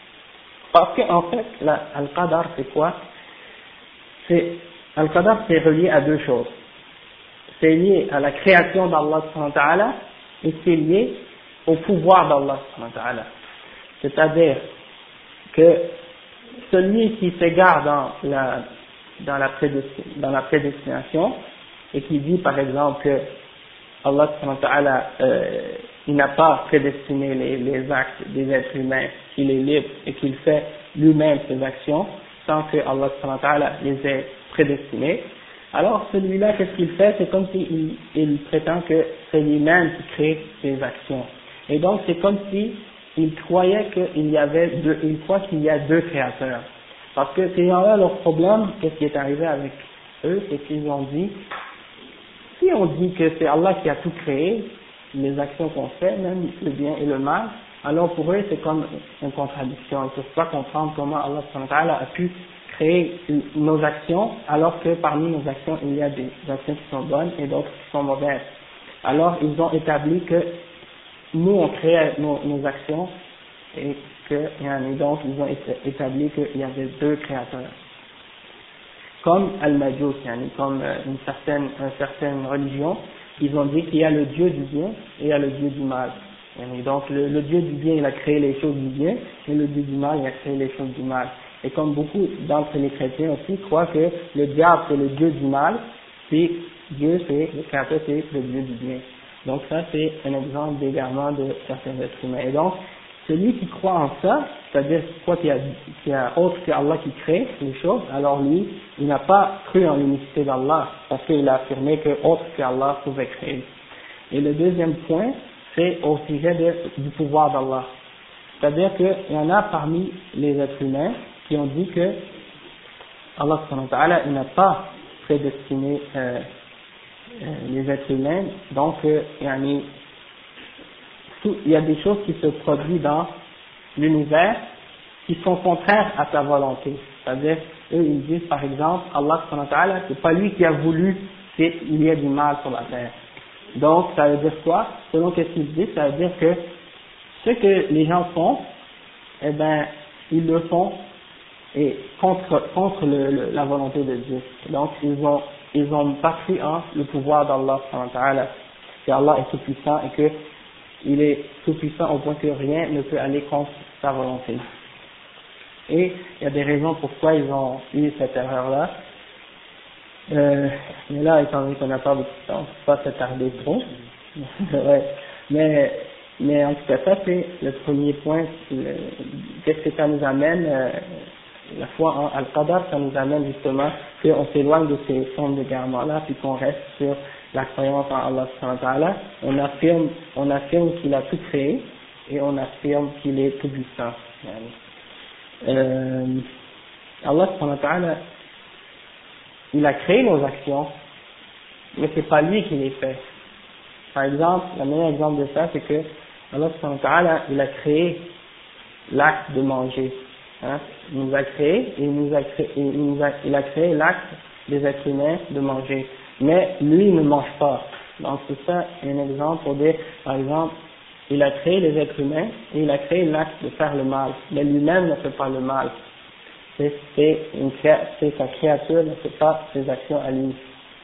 Parce qu'en fait, la, al-qadar, c'est quoi? C'est, al-qadar, c'est relié à deux choses. C'est lié à la création d'Allah subhanahu wa ta'ala et c'est lié au pouvoir d'Allah subhanahu wa ta'ala. C'est-à-dire que celui qui s'égare dans la, dans la, dans la prédestination et qui dit par exemple que Allah subhanahu wa ta'ala euh, il n'a pas prédestiné les, les actes des êtres humains, qu'il est libre et qu'il fait lui-même ses actions sans que Allah subhanahu wa ta'ala les ait prédestinés, alors celui-là qu'est-ce qu'il fait? C'est comme s'il il prétend que c'est lui-même qui crée ses actions. Et donc c'est comme si il croyait qu'il y avait deux, il croit qu'il y a deux créateurs. Parce que ces gens-là, leur problème, qu'est-ce qui est arrivé avec eux, c'est qu'ils ont dit, si on dit que c'est Allah qui a tout créé, les actions qu'on fait, même le bien et le mal, alors pour eux c'est comme une contradiction. Ils ne peuvent pas comprendre comment Allah subhanahu wa ta'ala a pu créer nos actions, alors que parmi nos actions il y a des actions qui sont bonnes et d'autres qui sont mauvaises. Alors ils ont établi que nous on crée nos, nos actions et que, et donc ils ont établi qu'il y avait deux créateurs. Comme Al-Majus, comme une certaine, une certaine religion, ils ont dit qu'il y a le Dieu du bien et il y a le Dieu du mal. Et donc le, le Dieu du bien il a créé les choses du bien et le Dieu du mal il a créé les choses du mal. Et comme beaucoup d'entre les chrétiens aussi croient que le diable c'est le Dieu du mal, et Dieu c'est, le créateur c'est le Dieu du bien. Donc ça c'est un exemple d'égarement de certains êtres humains. Et donc celui qui croit en ça, c'est-à-dire quoi qu'il y a, qu'il y a autre que Allah qui crée les choses, alors lui, il n'a pas cru en l'unicité d'Allah, parce qu'il a affirmé que autre que Allah pouvait créer. Et le deuxième point, c'est au sujet de, du pouvoir d'Allah. C'est-à-dire qu'il y en a parmi les êtres humains qui ont dit que Allah subhanahu wa ta'ala, il n'a pas prédestiné euh, euh, les êtres humains, donc euh, il y a une il y a des choses qui se produisent dans l'univers qui sont contraires à sa volonté. C'est-à-dire, eux, ils disent par exemple, Allah subhanahu wa ta'ala, c'est pas lui qui a voulu qu'il y ait du mal sur la terre. Donc, ça veut dire quoi? Selon ce qu'ils disent, ça veut dire que ce que les gens font, eh ben, ils le font et contre, contre le, le, la volonté de Dieu. Donc, ils ont, ils ont pas cru en le pouvoir d'Allah subhanahu wa ta'ala, que Allah est tout puissant et que il est tout puissant au point que rien ne peut aller contre sa volonté. Et il y a des raisons pourquoi ils ont eu cette erreur-là. Euh, mais là, étant donné qu'on n'a pas beaucoup de temps, on ne peut pas s'attarder trop. Ouais. Mais, mais en tout cas, ça c'est le premier point. Le, qu'est-ce que ça nous amène euh, la foi en Al-Qadar, ça nous amène justement qu'on s'éloigne de ces formes d'égarement-là, puis qu'on reste sur la croyance en Allah subhanahu wa ta'ala. On affirme, on affirme qu'il a tout créé, et on affirme qu'il est tout puissant. Euh, Allah subhanahu wa ta'ala, il a créé nos actions, mais c'est pas lui qui les fait. Par exemple, le meilleur exemple de ça, c'est que Allah subhanahu wa ta'ala, il a créé l'acte de manger. Hein? Il nous a créé, et il nous a créé, il, nous a, il a créé l'acte des êtres humains de manger. Mais lui, il ne mange pas. Donc c'est ça un exemple pour dire, par exemple, il a créé les êtres humains et il a créé l'acte de faire le mal. Mais lui-même ne fait pas le mal. C'est, c'est, une créa, c'est sa créature, ne fait pas ses actions à lui.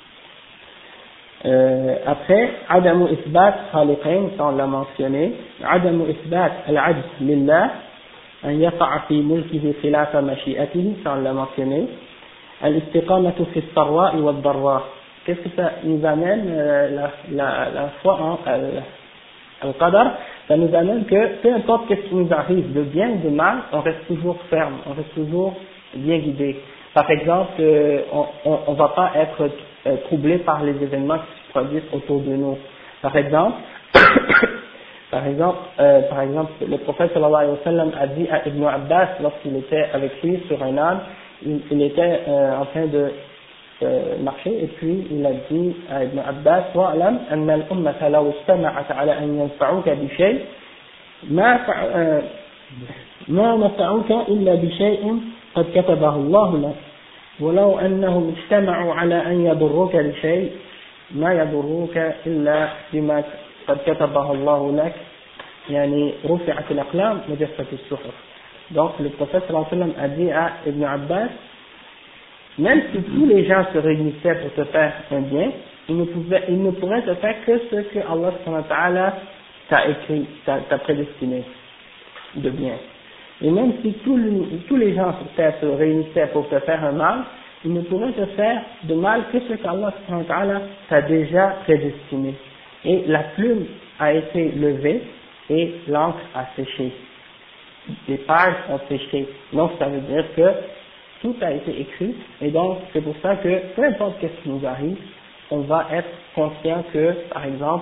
Euh, après, Adamu Isbat Khaliqain, ça on l'a mentionné. Adamu Isbat Al-Ajz Lillah, an yafa'a fi mulkihi khilafa mashi'atihi, ça on l'a mentionné. Al-Istiqamatu fi as-sarra'i wad-darra. Qu'est-ce que ça nous amène, euh, la, la, la foi en euh, Al-Qadar? Ça nous amène que peu importe ce qui nous arrive, de bien ou de mal, on reste toujours ferme, on reste toujours bien guidé. Par exemple, euh, on ne va pas être euh, troublé par les événements qui se produisent autour de nous. Par exemple, par exemple, euh, par exemple, le prophète sallallahu alayhi wa sallam a dit à Ibn Abbas, lorsqu'il était avec lui sur un âne, il, il était euh, en train de euh, marcher, et puis il a dit à Ibn Abbas, wa'lam anna al-ummata law istama'at ala an yanfa'uka bi shay' ma ma nafa'uka illa bi shay'in qad katabahu Allah lak ولو أنهم اجتمعوا على أن يضروك لشيء ما يضروك إلا بما قد كتبه الله لك يعني رفعت الأقلام وجفت الصحف. Donc le prophète sallallahu alayhi wa sallam a dit à Ibn Abbas, même si tous les gens se réunissaient pour te faire un bien, ils ne, pouvaient, ils ne pourraient te faire que ce que Allah subhanahu wa ta'ala t'a écrit, t'a, t'a prédestiné de bien. Et même si tous les, tous les gens sur terre se réunissaient pour te faire un mal, ils ne pourraient te faire de mal que ce qu'Allah subhanahu wa ta'ala t'a déjà prédestiné. Et la plume a été levée et l'encre a séché. Les pages ont séché. Donc ça veut dire que tout a été écrit, et donc c'est pour ça que peu importe ce qui nous arrive, on va être conscient que, par exemple,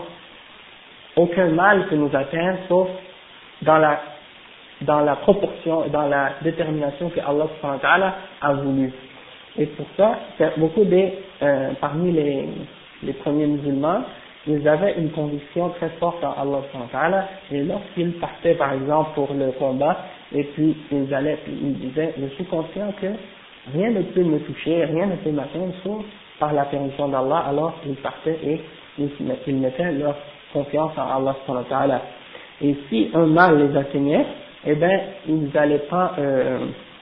aucun mal peut nous atteindre sauf dans la dans la proportion, dans la détermination que Allah subhanahu wa ta'ala a voulu. Et pour ça, beaucoup des, euh, parmi les, les premiers musulmans, ils avaient une conviction très forte en Allah subhanahu wa ta'ala, et lorsqu'ils partaient par exemple pour le combat, et puis ils allaient, ils disaient, je suis conscient que rien ne peut me toucher, rien ne peut m'atteindre sauf par la permission d'Allah, alors ils partaient et ils, ils mettaient leur confiance en Allah subhanahu wa ta'ala. Et si un mal les atteignait, eh bien, ils n'allaient pas euh,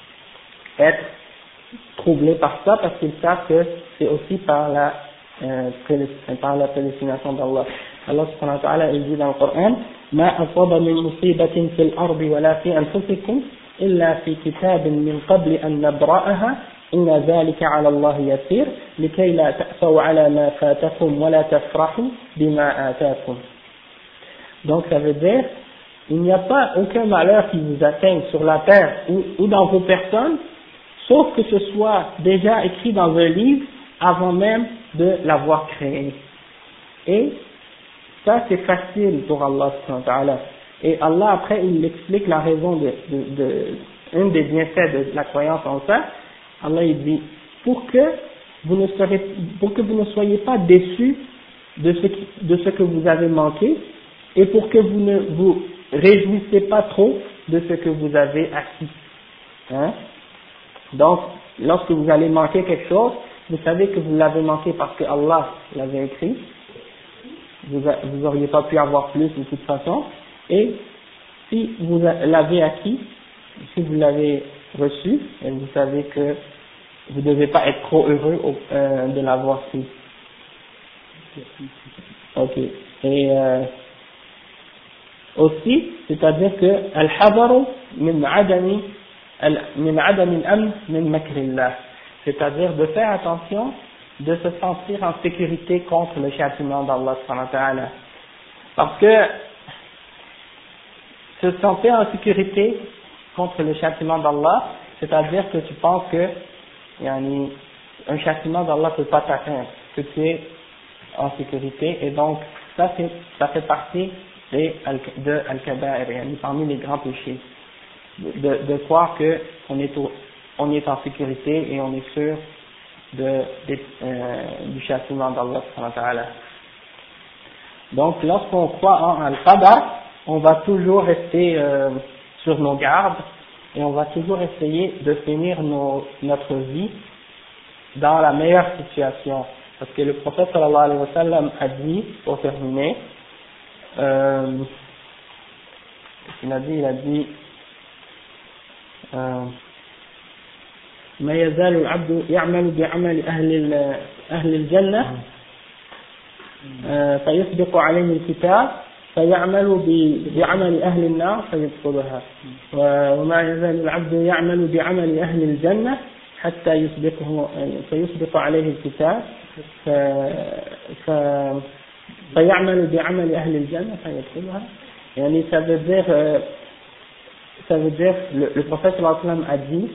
être troublés par ça, parce qu'ils savent que c'est aussi par la, euh, par la prédestination d'Allah. Allah subhanahu wa ta'ala, il dit dans le Coran, ما أصاب من مصيبة في الأرض ولا في أنفسكم إلا في كتاب من قبل أن نبرأها إن ذلك على الله يسير لكي لا تأسوا على ما فاتكم ولا تفرحوا بما آتاكم. Donc ça veut dire, il n'y a pas aucun malheur qui vous atteigne sur la terre ou, ou dans vos personnes, sauf que ce soit déjà écrit dans un livre avant même de l'avoir créé. Et ça c'est facile pour Allah subhanahu wa ta'ala. Et Allah après il explique la raison de, de, de un des bienfaits de la croyance en ça. Allah il dit, pour que vous ne serez, pour que vous ne soyez pas déçus de ce, qui, de ce que vous avez manqué, et pour que vous ne vous réjouissez pas trop de ce que vous avez acquis. Hein? Donc, lorsque vous allez manquer quelque chose, vous savez que vous l'avez manqué parce que Allah l'avait écrit. Vous n'auriez pas pu avoir plus de toute façon. Et si vous l'avez acquis, si vous l'avez reçu, vous savez que vous ne devez pas être trop heureux euh, de l'avoir su. Ok. Et euh, aussi, c'est-à-dire que al-hadaru min adami min adami al-amn min makrillah, c'est-à-dire de faire attention, de se sentir en sécurité contre le châtiment d'Allah subhanahu wa ta'ala. Parce que se sentir en sécurité contre le châtiment d'Allah, c'est-à-dire que tu penses que yani, un châtiment d'Allah ne peut pas t'atteindre, que tu es en sécurité, et donc ça, c'est, ça fait partie des, de Al-Kaba'ir, yani, parmi les grands péchés, de, de croire que on est, au, on est en sécurité et on est sûr de, de, euh, du châtiment d'Allah subhanahu wa ta'ala. Donc lorsqu'on croit en Al-Qadar, on va toujours rester euh, sur nos gardes et on va toujours essayer de finir nos, notre vie dans la meilleure situation. Parce que le prophète sallallahu alayhi wa sallam a dit, pour terminer, euh, il a dit, il a dit, ما يزال العبد يعمل بعمل أهل أهل الجنة فيسبق عليه الكتاب فيعمل بعمل أهل النار فيدخلها وما يزال العبد يعمل بعمل أهل الجنة حتى يسبقه فيسبق عليه الكتاب ف فيعمل بعمل أهل الجنة فيدخلها. يعني ça veut dire ça veut dire le, le prophète sallallahu alayhi wa sallam a dit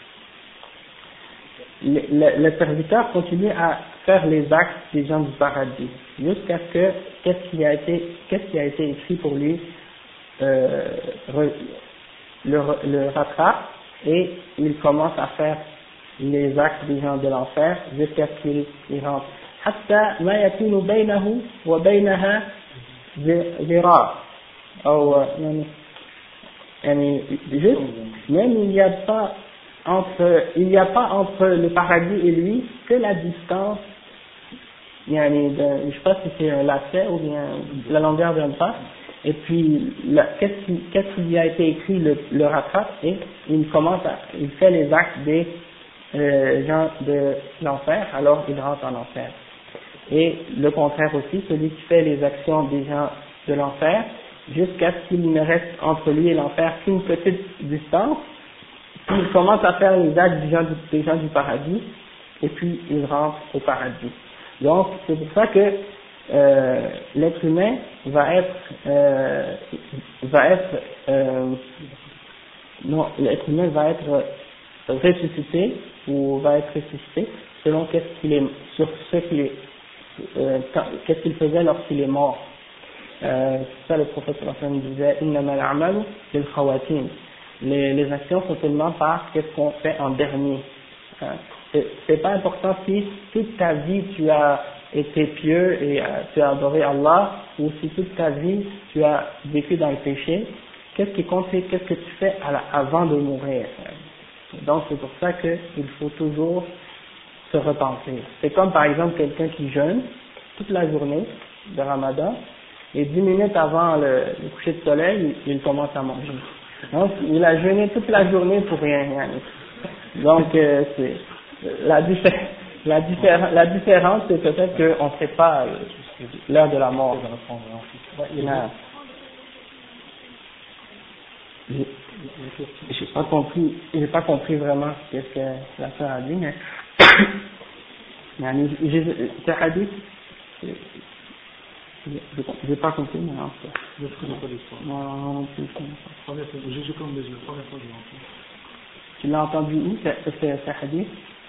le, le, le serviteur continue à faire les actes des gens du paradis jusqu'à ce que qu'est-ce qui a été qu'est-ce qui a été écrit pour lui euh, re, le, le rattrape et il commence à faire les actes des gens de l'enfer jusqu'à ce qu'il y rentre. حتى ما يكون بينه وبينها ذراع أو يعني يعني juste même il n'y a pas entre il n'y a pas entre le paradis et lui que la distance yani de, je sais pas si c'est un lacet ou bien la longueur d'un pas et puis la, qu'est-ce qui qu'est-ce qui a été écrit le, le rattrape et il commence à il fait les actes des euh, gens de l'enfer alors il rentre en enfer. Et le contraire aussi, celui qui fait les actions des gens de l'enfer, jusqu'à ce qu'il ne reste entre lui et l'enfer qu'une petite distance, puis il commence à faire les actes des gens du, des gens du paradis, et puis il rentre au paradis. Donc, c'est pour ça que euh, l'être humain va être, euh, va être, euh, non, l'être humain va être ressuscité, ou va être ressuscité, selon qu'est-ce qu'il est, sur ce qu'il est, Euh, qu'est-ce qu'il faisait lorsqu'il est mort. Euh, ça le prophète disait innama al-a'malu bil khawatim, les, les actions sont seulement par qu'est-ce qu'on fait en dernier. Hein. C'est, c'est pas important si toute ta vie tu as été pieux et euh, tu as adoré Allah, ou si toute ta vie tu as vécu dans le péché. Qu'est-ce qui compte, c'est qu'est-ce que tu fais à la, avant de mourir. Donc c'est pour ça qu'il faut toujours se repentir. C'est comme par exemple quelqu'un qui jeûne toute la journée de Ramadan et dix minutes avant le, le coucher de soleil, il, il commence à manger. Donc il a jeûné toute la journée pour rien. rien. Donc euh, c'est la, diffé la, diffé la différence, c'est peut-être qu'on ne sait pas l'heure de la mort. J'ai pas compris, j'ai pas compris vraiment ce que la sœur a dit, mais يعني ce hadith j'ai pas compris mais en fait je connais pas l'histoire non non plus j'ai comme déjà la première fois que j'ai entendu. Tu l'as entendu où ce ce hadith?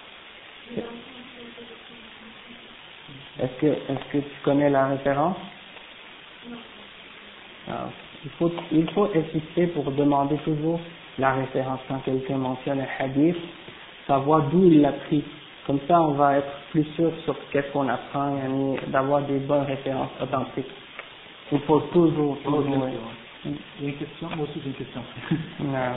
Est-ce que est-ce que tu connais la référence? Alors, il faut il faut insister pour demander toujours la référence quand quelqu'un mentionne un hadith, savoir d'où il l'a pris. Comme ça, on va être plus sûr sur qu'est-ce qu'on apprend et d'avoir des bonnes références authentiques. Il faut toujours, toujours. Il y a une question, moi aussi j'ai une question. Non.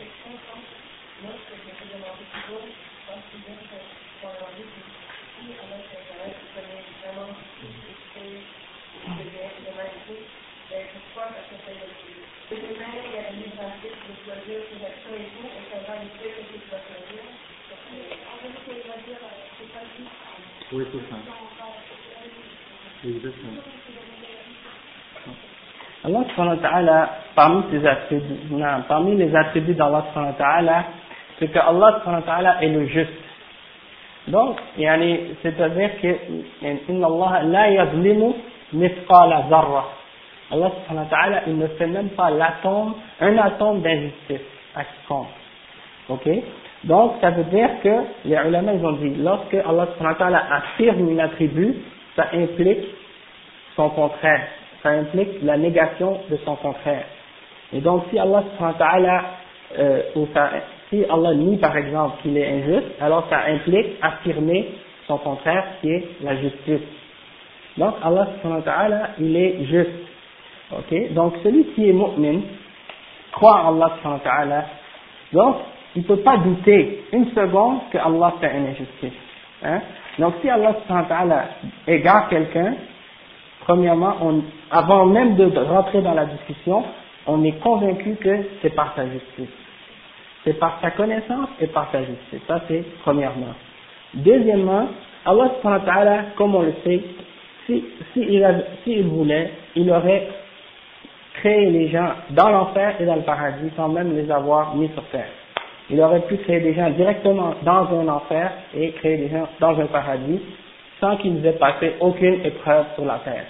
Oui, c'est ça. Exactement. Allah subhanahu wa ta'ala, parmi ses attributs, non, parmi les attributs d'Allah subhanahu wa ta'ala, c'est que Allah subhanahu wa ta'ala est le juste. Donc, yani, c'est-à-dire que, inna Allah la yazlimu mithqala zarra. Allah subhanahu wa ta'ala, il ne fait même pas l'atome, un atome d'injustice à quiconque. Ok? Donc, ça veut dire que, les ulama, ils ont dit, lorsque Allah subhanahu wa ta'ala affirme une attribut, ça implique son contraire. Ça implique la négation de son contraire. Et donc, si Allah subhanahu wa ta'ala, euh, ou ça, si Allah nie par exemple qu'il est injuste, alors ça implique affirmer son contraire qui est la justice. Donc Allah subhanahu wa ta'ala, il est juste. Ok? Donc celui qui est mu'min, croit en Allah subhanahu wa ta'ala, donc il ne peut pas douter une seconde que Allah fait une injustice. Hein? Donc si Allah subhanahu wa ta'ala égare quelqu'un, premièrement, on, avant même de rentrer dans la discussion, on est convaincu que c'est par sa justice. C'est par sa connaissance et par sa justice. Ça c'est premièrement. Deuxièmement, Allah subhanahu wa ta'ala, comme on le sait, si, si, il a, si il voulait, il aurait créé les gens dans l'enfer et dans le paradis sans même les avoir mis sur terre. Il aurait pu créer des gens directement dans un enfer et créer des gens dans un paradis sans qu'ils aient passé aucune épreuve sur la terre.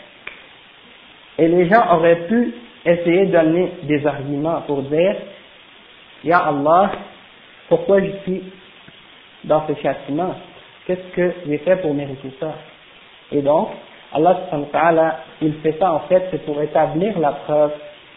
Et les gens auraient pu essayer de donner des arguments pour dire Ya Allah, pourquoi je suis dans ce châtiment? Qu'est-ce que j'ai fait pour mériter ça? Et donc, Allah subhanahu wa ta'ala, il fait ça en fait, c'est pour établir la preuve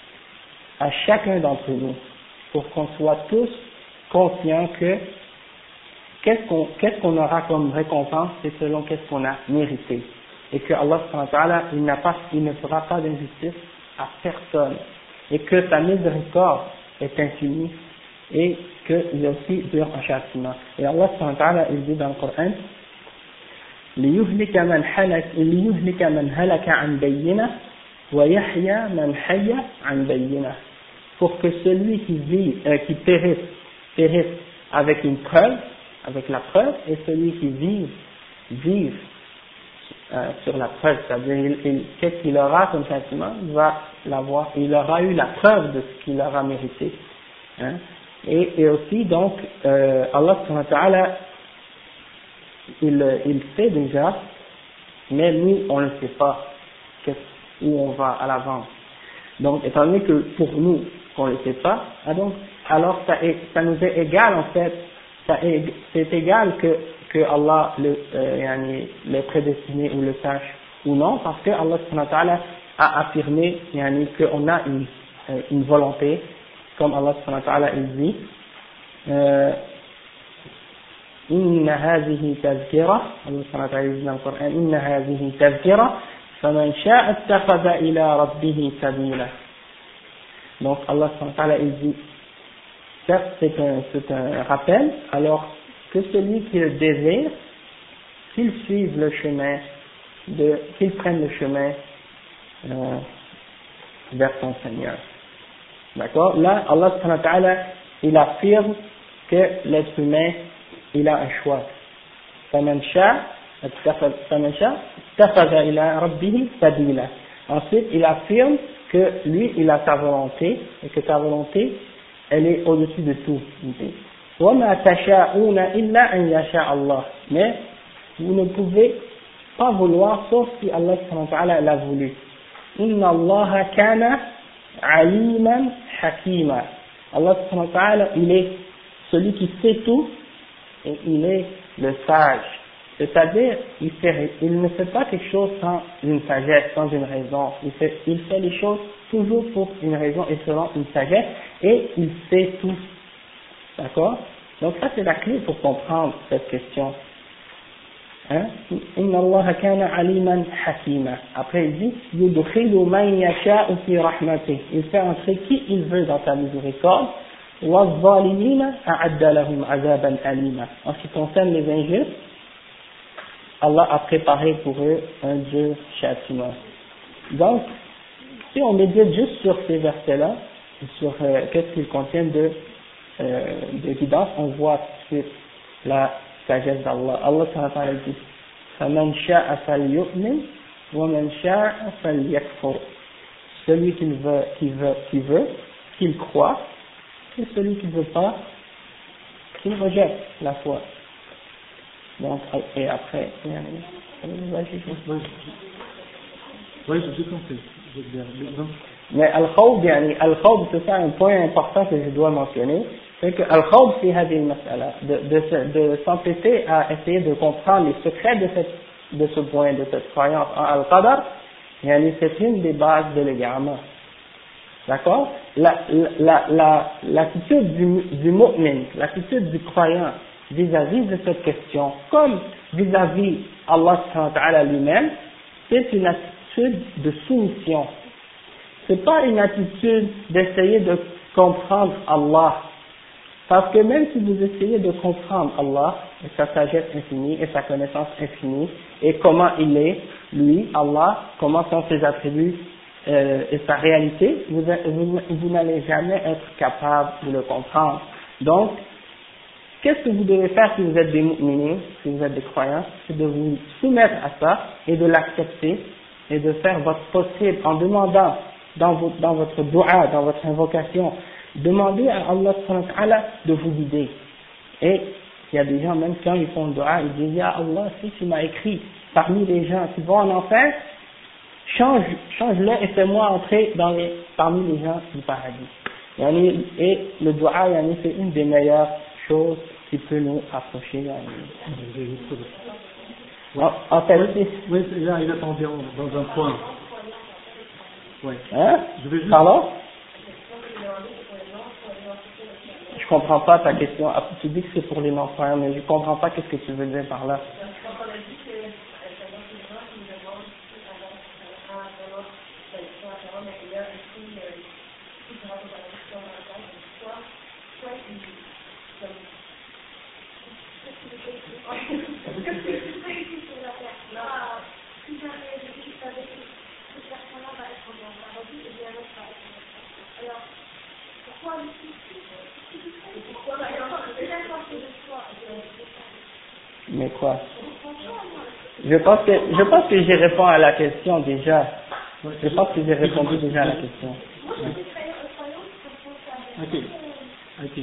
à chacun d'entre nous, pour qu'on soit tous conscients que qu'est-ce qu'on, qu'est-ce qu'on aura comme récompense, c'est selon qu'est-ce qu'on a mérité. Et que Allah subhanahu wa ta'ala, il n'a pas, il ne fera pas d'injustice à personne. Et que sa miséricorde est infinie. Et qu'il y a aussi dur un châtiment. Et Allah subhanahu wa ta'ala, il dit dans le Coran, لِيُهْلِكَ مَنْ هَلَكَ لِيُهْلِكَ مَنْ هَلَكَ عَنْ بَيِّنَةٍ وَيَحْيَى مَنْ حَيَّ عَنْ بَيِّنَةٍ. Pour que celui qui vit, euh, qui périsse, périsse avec une preuve, avec la preuve, et celui qui vive, vive euh, sur la preuve, c'est-à-dire il, il, qu'est-ce qu'il aura comme châtiment, il va l'avoir, il aura eu la preuve de ce qu'il aura mérité. Hein. Et, et aussi, donc, euh, Allah subhanahu wa ta'ala, il, il sait déjà, mais nous, on ne sait pas où on va à l'avance. Donc, étant donné que pour nous, qu'on ne le sait pas, ah donc, alors ça, est, ça nous est égal, en fait, ça est, c'est égal que, que Allah le, euh, le prédestiné ou le sache ou non, parce que Allah subhanahu wa ta'ala a affirmé yani, qu'on a une, une volonté, comme Allah subhanahu wa ta'ala il dit إن هذه تذكرة الله سبحانه وتعالى يقول في القرآن إن هذه تذكرة فمن شاء اتخذ إلى ربه سبيلا. Donc Allah subhanahu wa ta'ala il dit certes c'est un, c'est un rappel, alors que celui qui le désire, qu'il suive le chemin, de, qu'il prenne le chemin euh, vers son Seigneur. D'accord? Là, Allah subhanahu wa ta'ala, il affirme que l'être humain, il a un choix. فَمَنْ شَاءَ اتَّخَذَ إِلَىٰ رَبِّهِ سَبِيلًا. Ensuite, il affirme que lui, il a sa volonté, et que sa volonté, elle est au-dessus de tout. وَمَا تَشَاءُونَ إِلَّا أَنْ يَشَاءَ اللَّهُ. Mais, vous ne pouvez pas vouloir, sauf si Allah subhanahu wa ta'ala l'a voulu. إِنَّ اللَّهَ كَانَ aliman hakima. Allah subhanahu wa ta'ala, il est celui qui sait tout et il est le sage. C'est-à-dire, il, fait, il ne fait pas quelque chose sans une sagesse, sans une raison. Il fait, il fait les choses toujours pour une raison et selon une sagesse et il sait tout. D'accord? Donc ça c'est la clé pour comprendre cette question. Hein? Inna Allah kana aliman hakima. Après il dit yudkhilu man yasha'u fi rahmatihi. Il fait entrer qui il veut dans sa miséricorde. Waz-zalimina a'adda lahum 'azaban alima. En ce qui concerne les injustes, Allah a préparé pour eux un dur châtiment. Donc, si on médite juste sur ces versets-là, sur euh, qu'est-ce qu'ils contiennent de euh, d'évidence, on voit tout de suite la sagesse d'Allah. Allah subhanahu wa ta'ala dit فَمَنْ شَاءَ فَلْيُؤْمِنْ وَمَنْ شَاءَ فَلْيَكْفُرْ. celui qui veut, qui veut, qui veut, qu'il croit, et celui qui ne veut pas, qu'il rejette la foi. Donc, et après, il y a oui, oui, j'ai compris. Mais al-khawd, al-khawd, c'est ça un point important que je dois mentionner, c'est que al-khawd, c'est hadhihi al-mas'ala, de, de, de s'entêter à essayer de comprendre les secrets de, cette, de ce point, de cette croyance en al-qadar, c'est une des bases de l'égarement. D'accord? La, la, la, l'attitude du, du mu'min, l'attitude du croyant vis-à-vis de cette question, comme vis-à-vis Allah subhanahu wa ta'ala lui-même, c'est une attitude de soumission. C'est pas une attitude d'essayer de comprendre Allah. Parce que même si vous essayez de comprendre Allah, et sa sagesse infinie, et sa connaissance infinie, et comment il est, lui, Allah, comment sont ses attributs, euh, et sa réalité, vous, vous, vous n'allez jamais être capable de le comprendre. Donc, qu'est-ce que vous devez faire si vous êtes des mu'minins, si vous êtes des croyants? C'est de vous soumettre à ça, et de l'accepter, et de faire votre possible en demandant dans votre, dans votre dua, dans votre invocation, demandez à Allah subhanahu wa ta'ala de vous guider. Et il y a des gens, même quand ils font le dua, ils disent, Ya Allah, si tu m'as écrit parmi les gens qui vont en enfer, change, change-le et fais-moi entrer dans les, parmi les gens du paradis. Et le dua, c'est une des meilleures choses qui peut nous approcher. En, en fait, oui, là, il attend bien dans un point. Ouais. Hein? Je vais juste... Pardon? Je comprends pas ta question. Tu dis que c'est pour les non-croyants, mais je comprends pas qu'est-ce que tu veux dire par là. Mais quoi? Je pense que je pense que j'ai répondu à la question déjà. Je pense que j'ai répondu déjà à la question. Ok. Ok.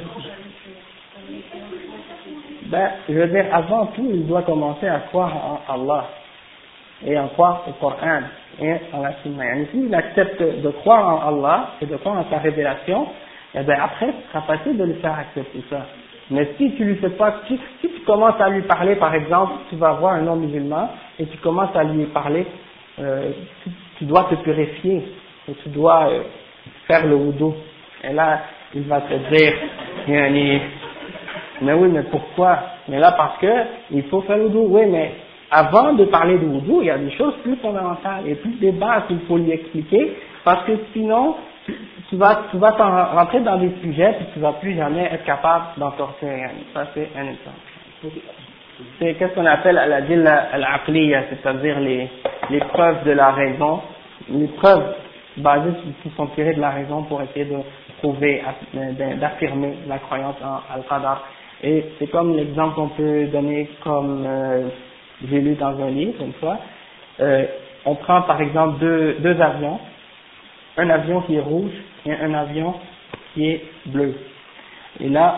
Ben, je veux dire, avant tout, il doit commencer à croire en Allah et en croire au Coran et en la Sunna. Et s'il accepte de croire en Allah et de croire en sa révélation, et ben après, ce sera facile de lui faire accepter ça. Mais si tu lui fais pas, si, si tu commences à lui parler, par exemple, tu vas voir un non-musulman et tu commences à lui parler, euh, tu, tu dois te purifier et tu dois euh, faire le wudu. Et là, il va te dire, yani, mais oui, mais pourquoi? Mais là, parce que il faut faire le wudu. Oui, mais avant de parler de wudu, il y a des choses plus fondamentales et plus des bases qu'il faut lui expliquer, parce que sinon, tu vas, tu vas t'en rentrer dans des sujets et tu vas plus jamais être capable d'en sortir rien. Ça, c'est un exemple. C'est qu'est-ce qu'on appelle la dilla al-aqliya, c'est-à-dire les, les preuves de la raison, les preuves basées qui sont tirées de la raison pour essayer de prouver, d'affirmer la croyance en al-qadar. Et c'est comme l'exemple qu'on peut donner comme euh, j'ai lu dans un livre une fois. Euh, on prend par exemple deux, deux avions, un avion qui est rouge et un avion qui est bleu. Et là,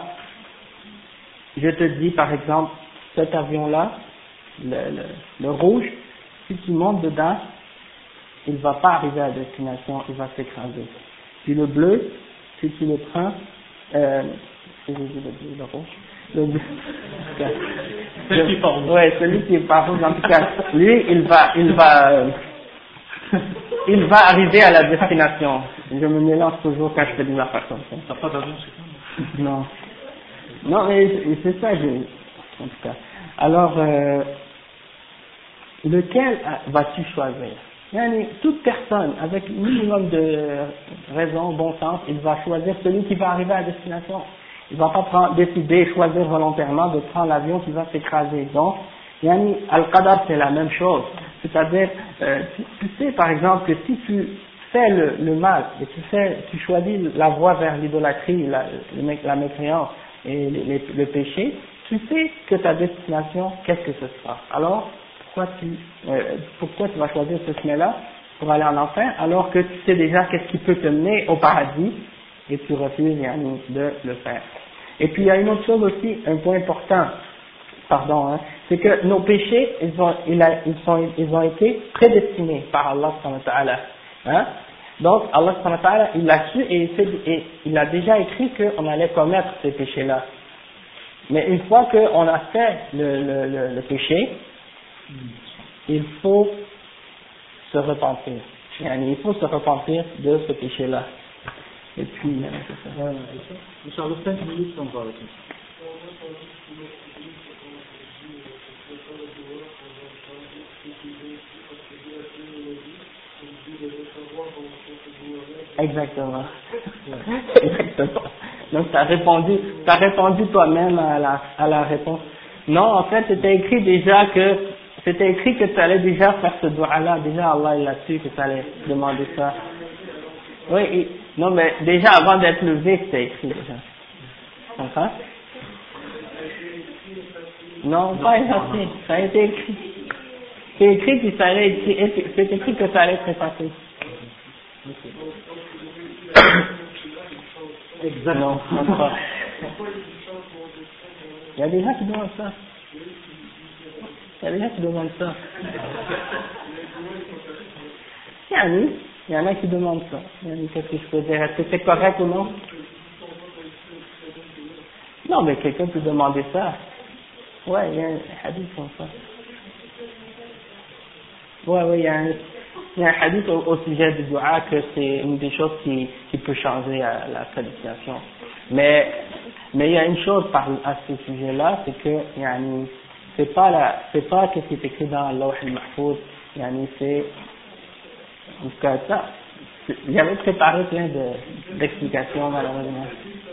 je te dis par exemple, cet avion-là, le, le, le rouge, si tu montes dedans, il ne va pas arriver à destination, il va s'écraser. Puis le bleu, si tu le prends, euh, le bleu, le rouge, le bleu, celui qui part rouge. Ouais, celui qui part rouge, en tout cas, lui, il va, il va, euh, il va arriver à la destination. Je me mélange toujours quand je fais des affaires comme ça. T'as pas d'avion chez toi? Non. Non, mais c'est ça, je, en tout cas. Alors, euh, lequel vas-tu choisir? Yani, toute personne avec minimum de raison, bon sens, il va choisir celui qui va arriver à la destination. Il ne va pas prendre, décider, choisir volontairement de prendre l'avion qui va s'écraser. Donc, yani, al-qadar c'est la même chose. C'est-à-dire, euh, tu, tu sais par exemple que si tu fais le, le mal et tu fais, tu choisis la voie vers l'idolâtrie, la, la mécréance et les, les, le péché, tu sais que ta destination, qu'est-ce que ce sera. Alors, pourquoi tu, euh, pourquoi tu vas choisir ce chemin-là? pour aller en enfer, alors que tu sais déjà qu'est-ce qui peut te mener au paradis, et tu refuses yani, de le faire. Et puis il y a une autre chose aussi, un point important, pardon, hein, c'est que nos péchés, ils ont, ils, a, ils, sont, ils ont été prédestinés par Allah subhanahu wa ta'ala. Hein? Donc Allah subhanahu wa ta'ala, il l'a su et, et il a déjà écrit qu'on allait commettre ces péchés-là. Mais une fois qu'on a fait le, le, le, le péché, il faut se repentir. Yani, il faut se repentir de ce péché-là. Et puis, euh, c'est ça. Inch'Allah, cinq minutes, on va avec Exactement. Exactement. Donc, tu as répondu, tu as répondu toi-même à la, à la réponse. Non, en fait, c'était écrit déjà que, c'était écrit que tu allais déjà faire ce doigt-là. Déjà, Allah, il a su que tu allais demander ça. Oui, et, non, mais déjà, avant d'être levé, c'était écrit déjà. Tu comprends? Non, pas effacé. Ça a été écrit. C'est écrit que ça allait être, c'est écrit que ça allait être effacé. Exactement. Non, pas. Il y a des gens qui demandent ça. Il y a des gens qui demandent ça. Yani, il y en a qui demandent ça. Yani, qu'est-ce que je peux dire? Est-ce que c'est correct ou non? Non, mais quelqu'un peut demander ça. Ouais, il y a un hadith comme ça. Ouais, ouais, il y a un, il y a un hadith au, au sujet du dua que c'est une des choses qui, qui peut changer à la qualification. Mais, mais il y a une chose par, à ce sujet-là, c'est que, yani, c'est pas la, c'est pas ce qui est écrit dans Lawh al-Mahfouz, yani, c'est, jusqu'à ça, j'avais préparé plein de, d'explications, malheureusement.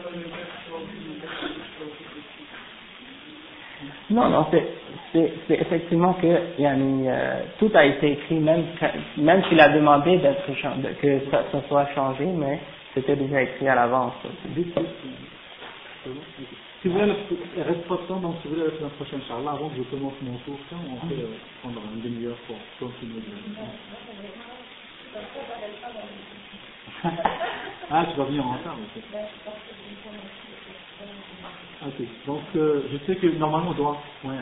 Non, non, c'est, c'est, c'est effectivement que yani, euh, tout a été écrit, même, même s'il a demandé d'être changé, que ça, ça soit changé, mais c'était déjà écrit à l'avance. Si vous voulez, il reste pas de temps, donc si vous voulez la semaine prochaine, Inch'Allah, avant que je commence mon tour, on peut prendre une demi-heure pour continuer. Ah, tu vas venir en retard, ok. Ok, donc euh, je sais que normalement on doit. Ouais.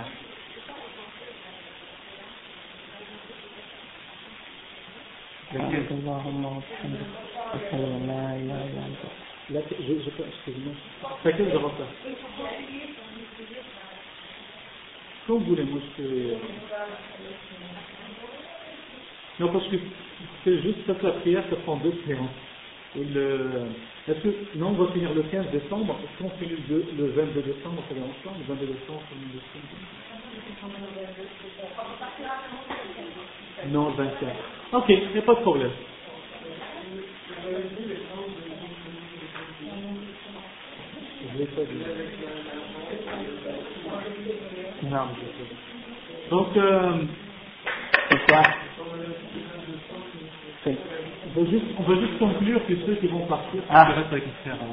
Là, je, je, excusez-moi. C'est quel droit ça? Comme vous voulez, moi je fais. Non, parce que c'est juste ça que la prière, ça prend deux séances. Et le, est-ce que, non, on va finir le quinze décembre, est-ce qu'on finit le, le vingt-deux décembre, ça va ensemble, le vingt-deux décembre, le vingt-deux décembre? Non, le vingt-quatre. Ok, il n'y a pas de problème. Je l'ai pas dit. Non. Donc, euh, c'est quoi? C'est... On, veut juste, on veut juste conclure que ceux qui vont partir, ah. qui restent avec les frères.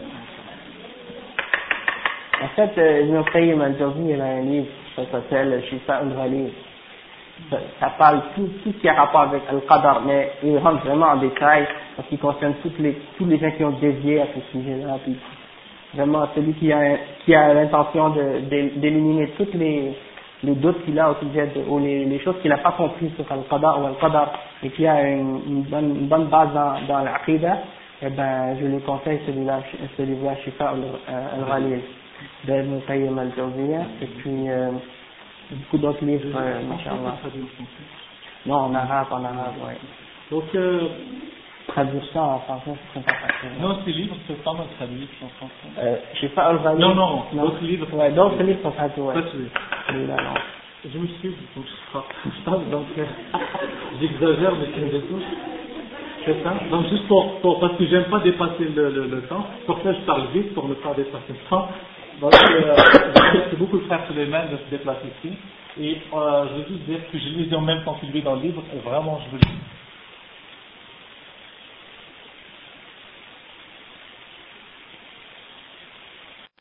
En fait, euh, Ibn Qayyim al-Jawzi, il a un livre, ça s'appelle Shifa al-Ghalib. Ça, ça parle tout, tout ce qui a rapport avec Al-Qadar, mais il rentre vraiment en détail, parce qu'il concerne toutes les, tous les gens qui ont dévié à ce sujet-là, puis vraiment celui qui a, qui a l'intention de, de, d'éliminer toutes les, les doutes qu'il a au sujet de, ou les, les choses qu'il n'a pas compris sur Al-Qadar ou Al-Qadar, et qui a une, une, bonne, une bonne base dans, dans l'Aqidah, eh ben, je lui conseille celui-là, ce livre-là, Shifa al-Ghalib, d'Ibn Qayyim al-Jawziyya, et puis, euh, beaucoup d'autres livres, euh, Inch'Allah. Non, en arabe, en arabe, oui. Donc, euh, traduire ça en français, c'est pas facile. Non, ces livres, c'est pas mal traduit en français. Euh, Shifa al-Ghalib. Non, non, non, d'autres livres. Ouais, d'autres livres sont traduits, ouais. Pas celui. Celui-là, non. Je me suis dit, donc je parle, donc, euh, j'exagère, mais c'est des choses. C'est ça. Donc, juste pour, pour, parce que j'aime pas dépasser le, le, le temps, pour ça je parle vite, pour ne pas dépasser le temps. Donc, euh, je remercie beaucoup le frère Suleiman de se déplacer ici. Et euh, je veux juste dire que je lisais en même temps que lui dans le livre, et vraiment, je veux le dire.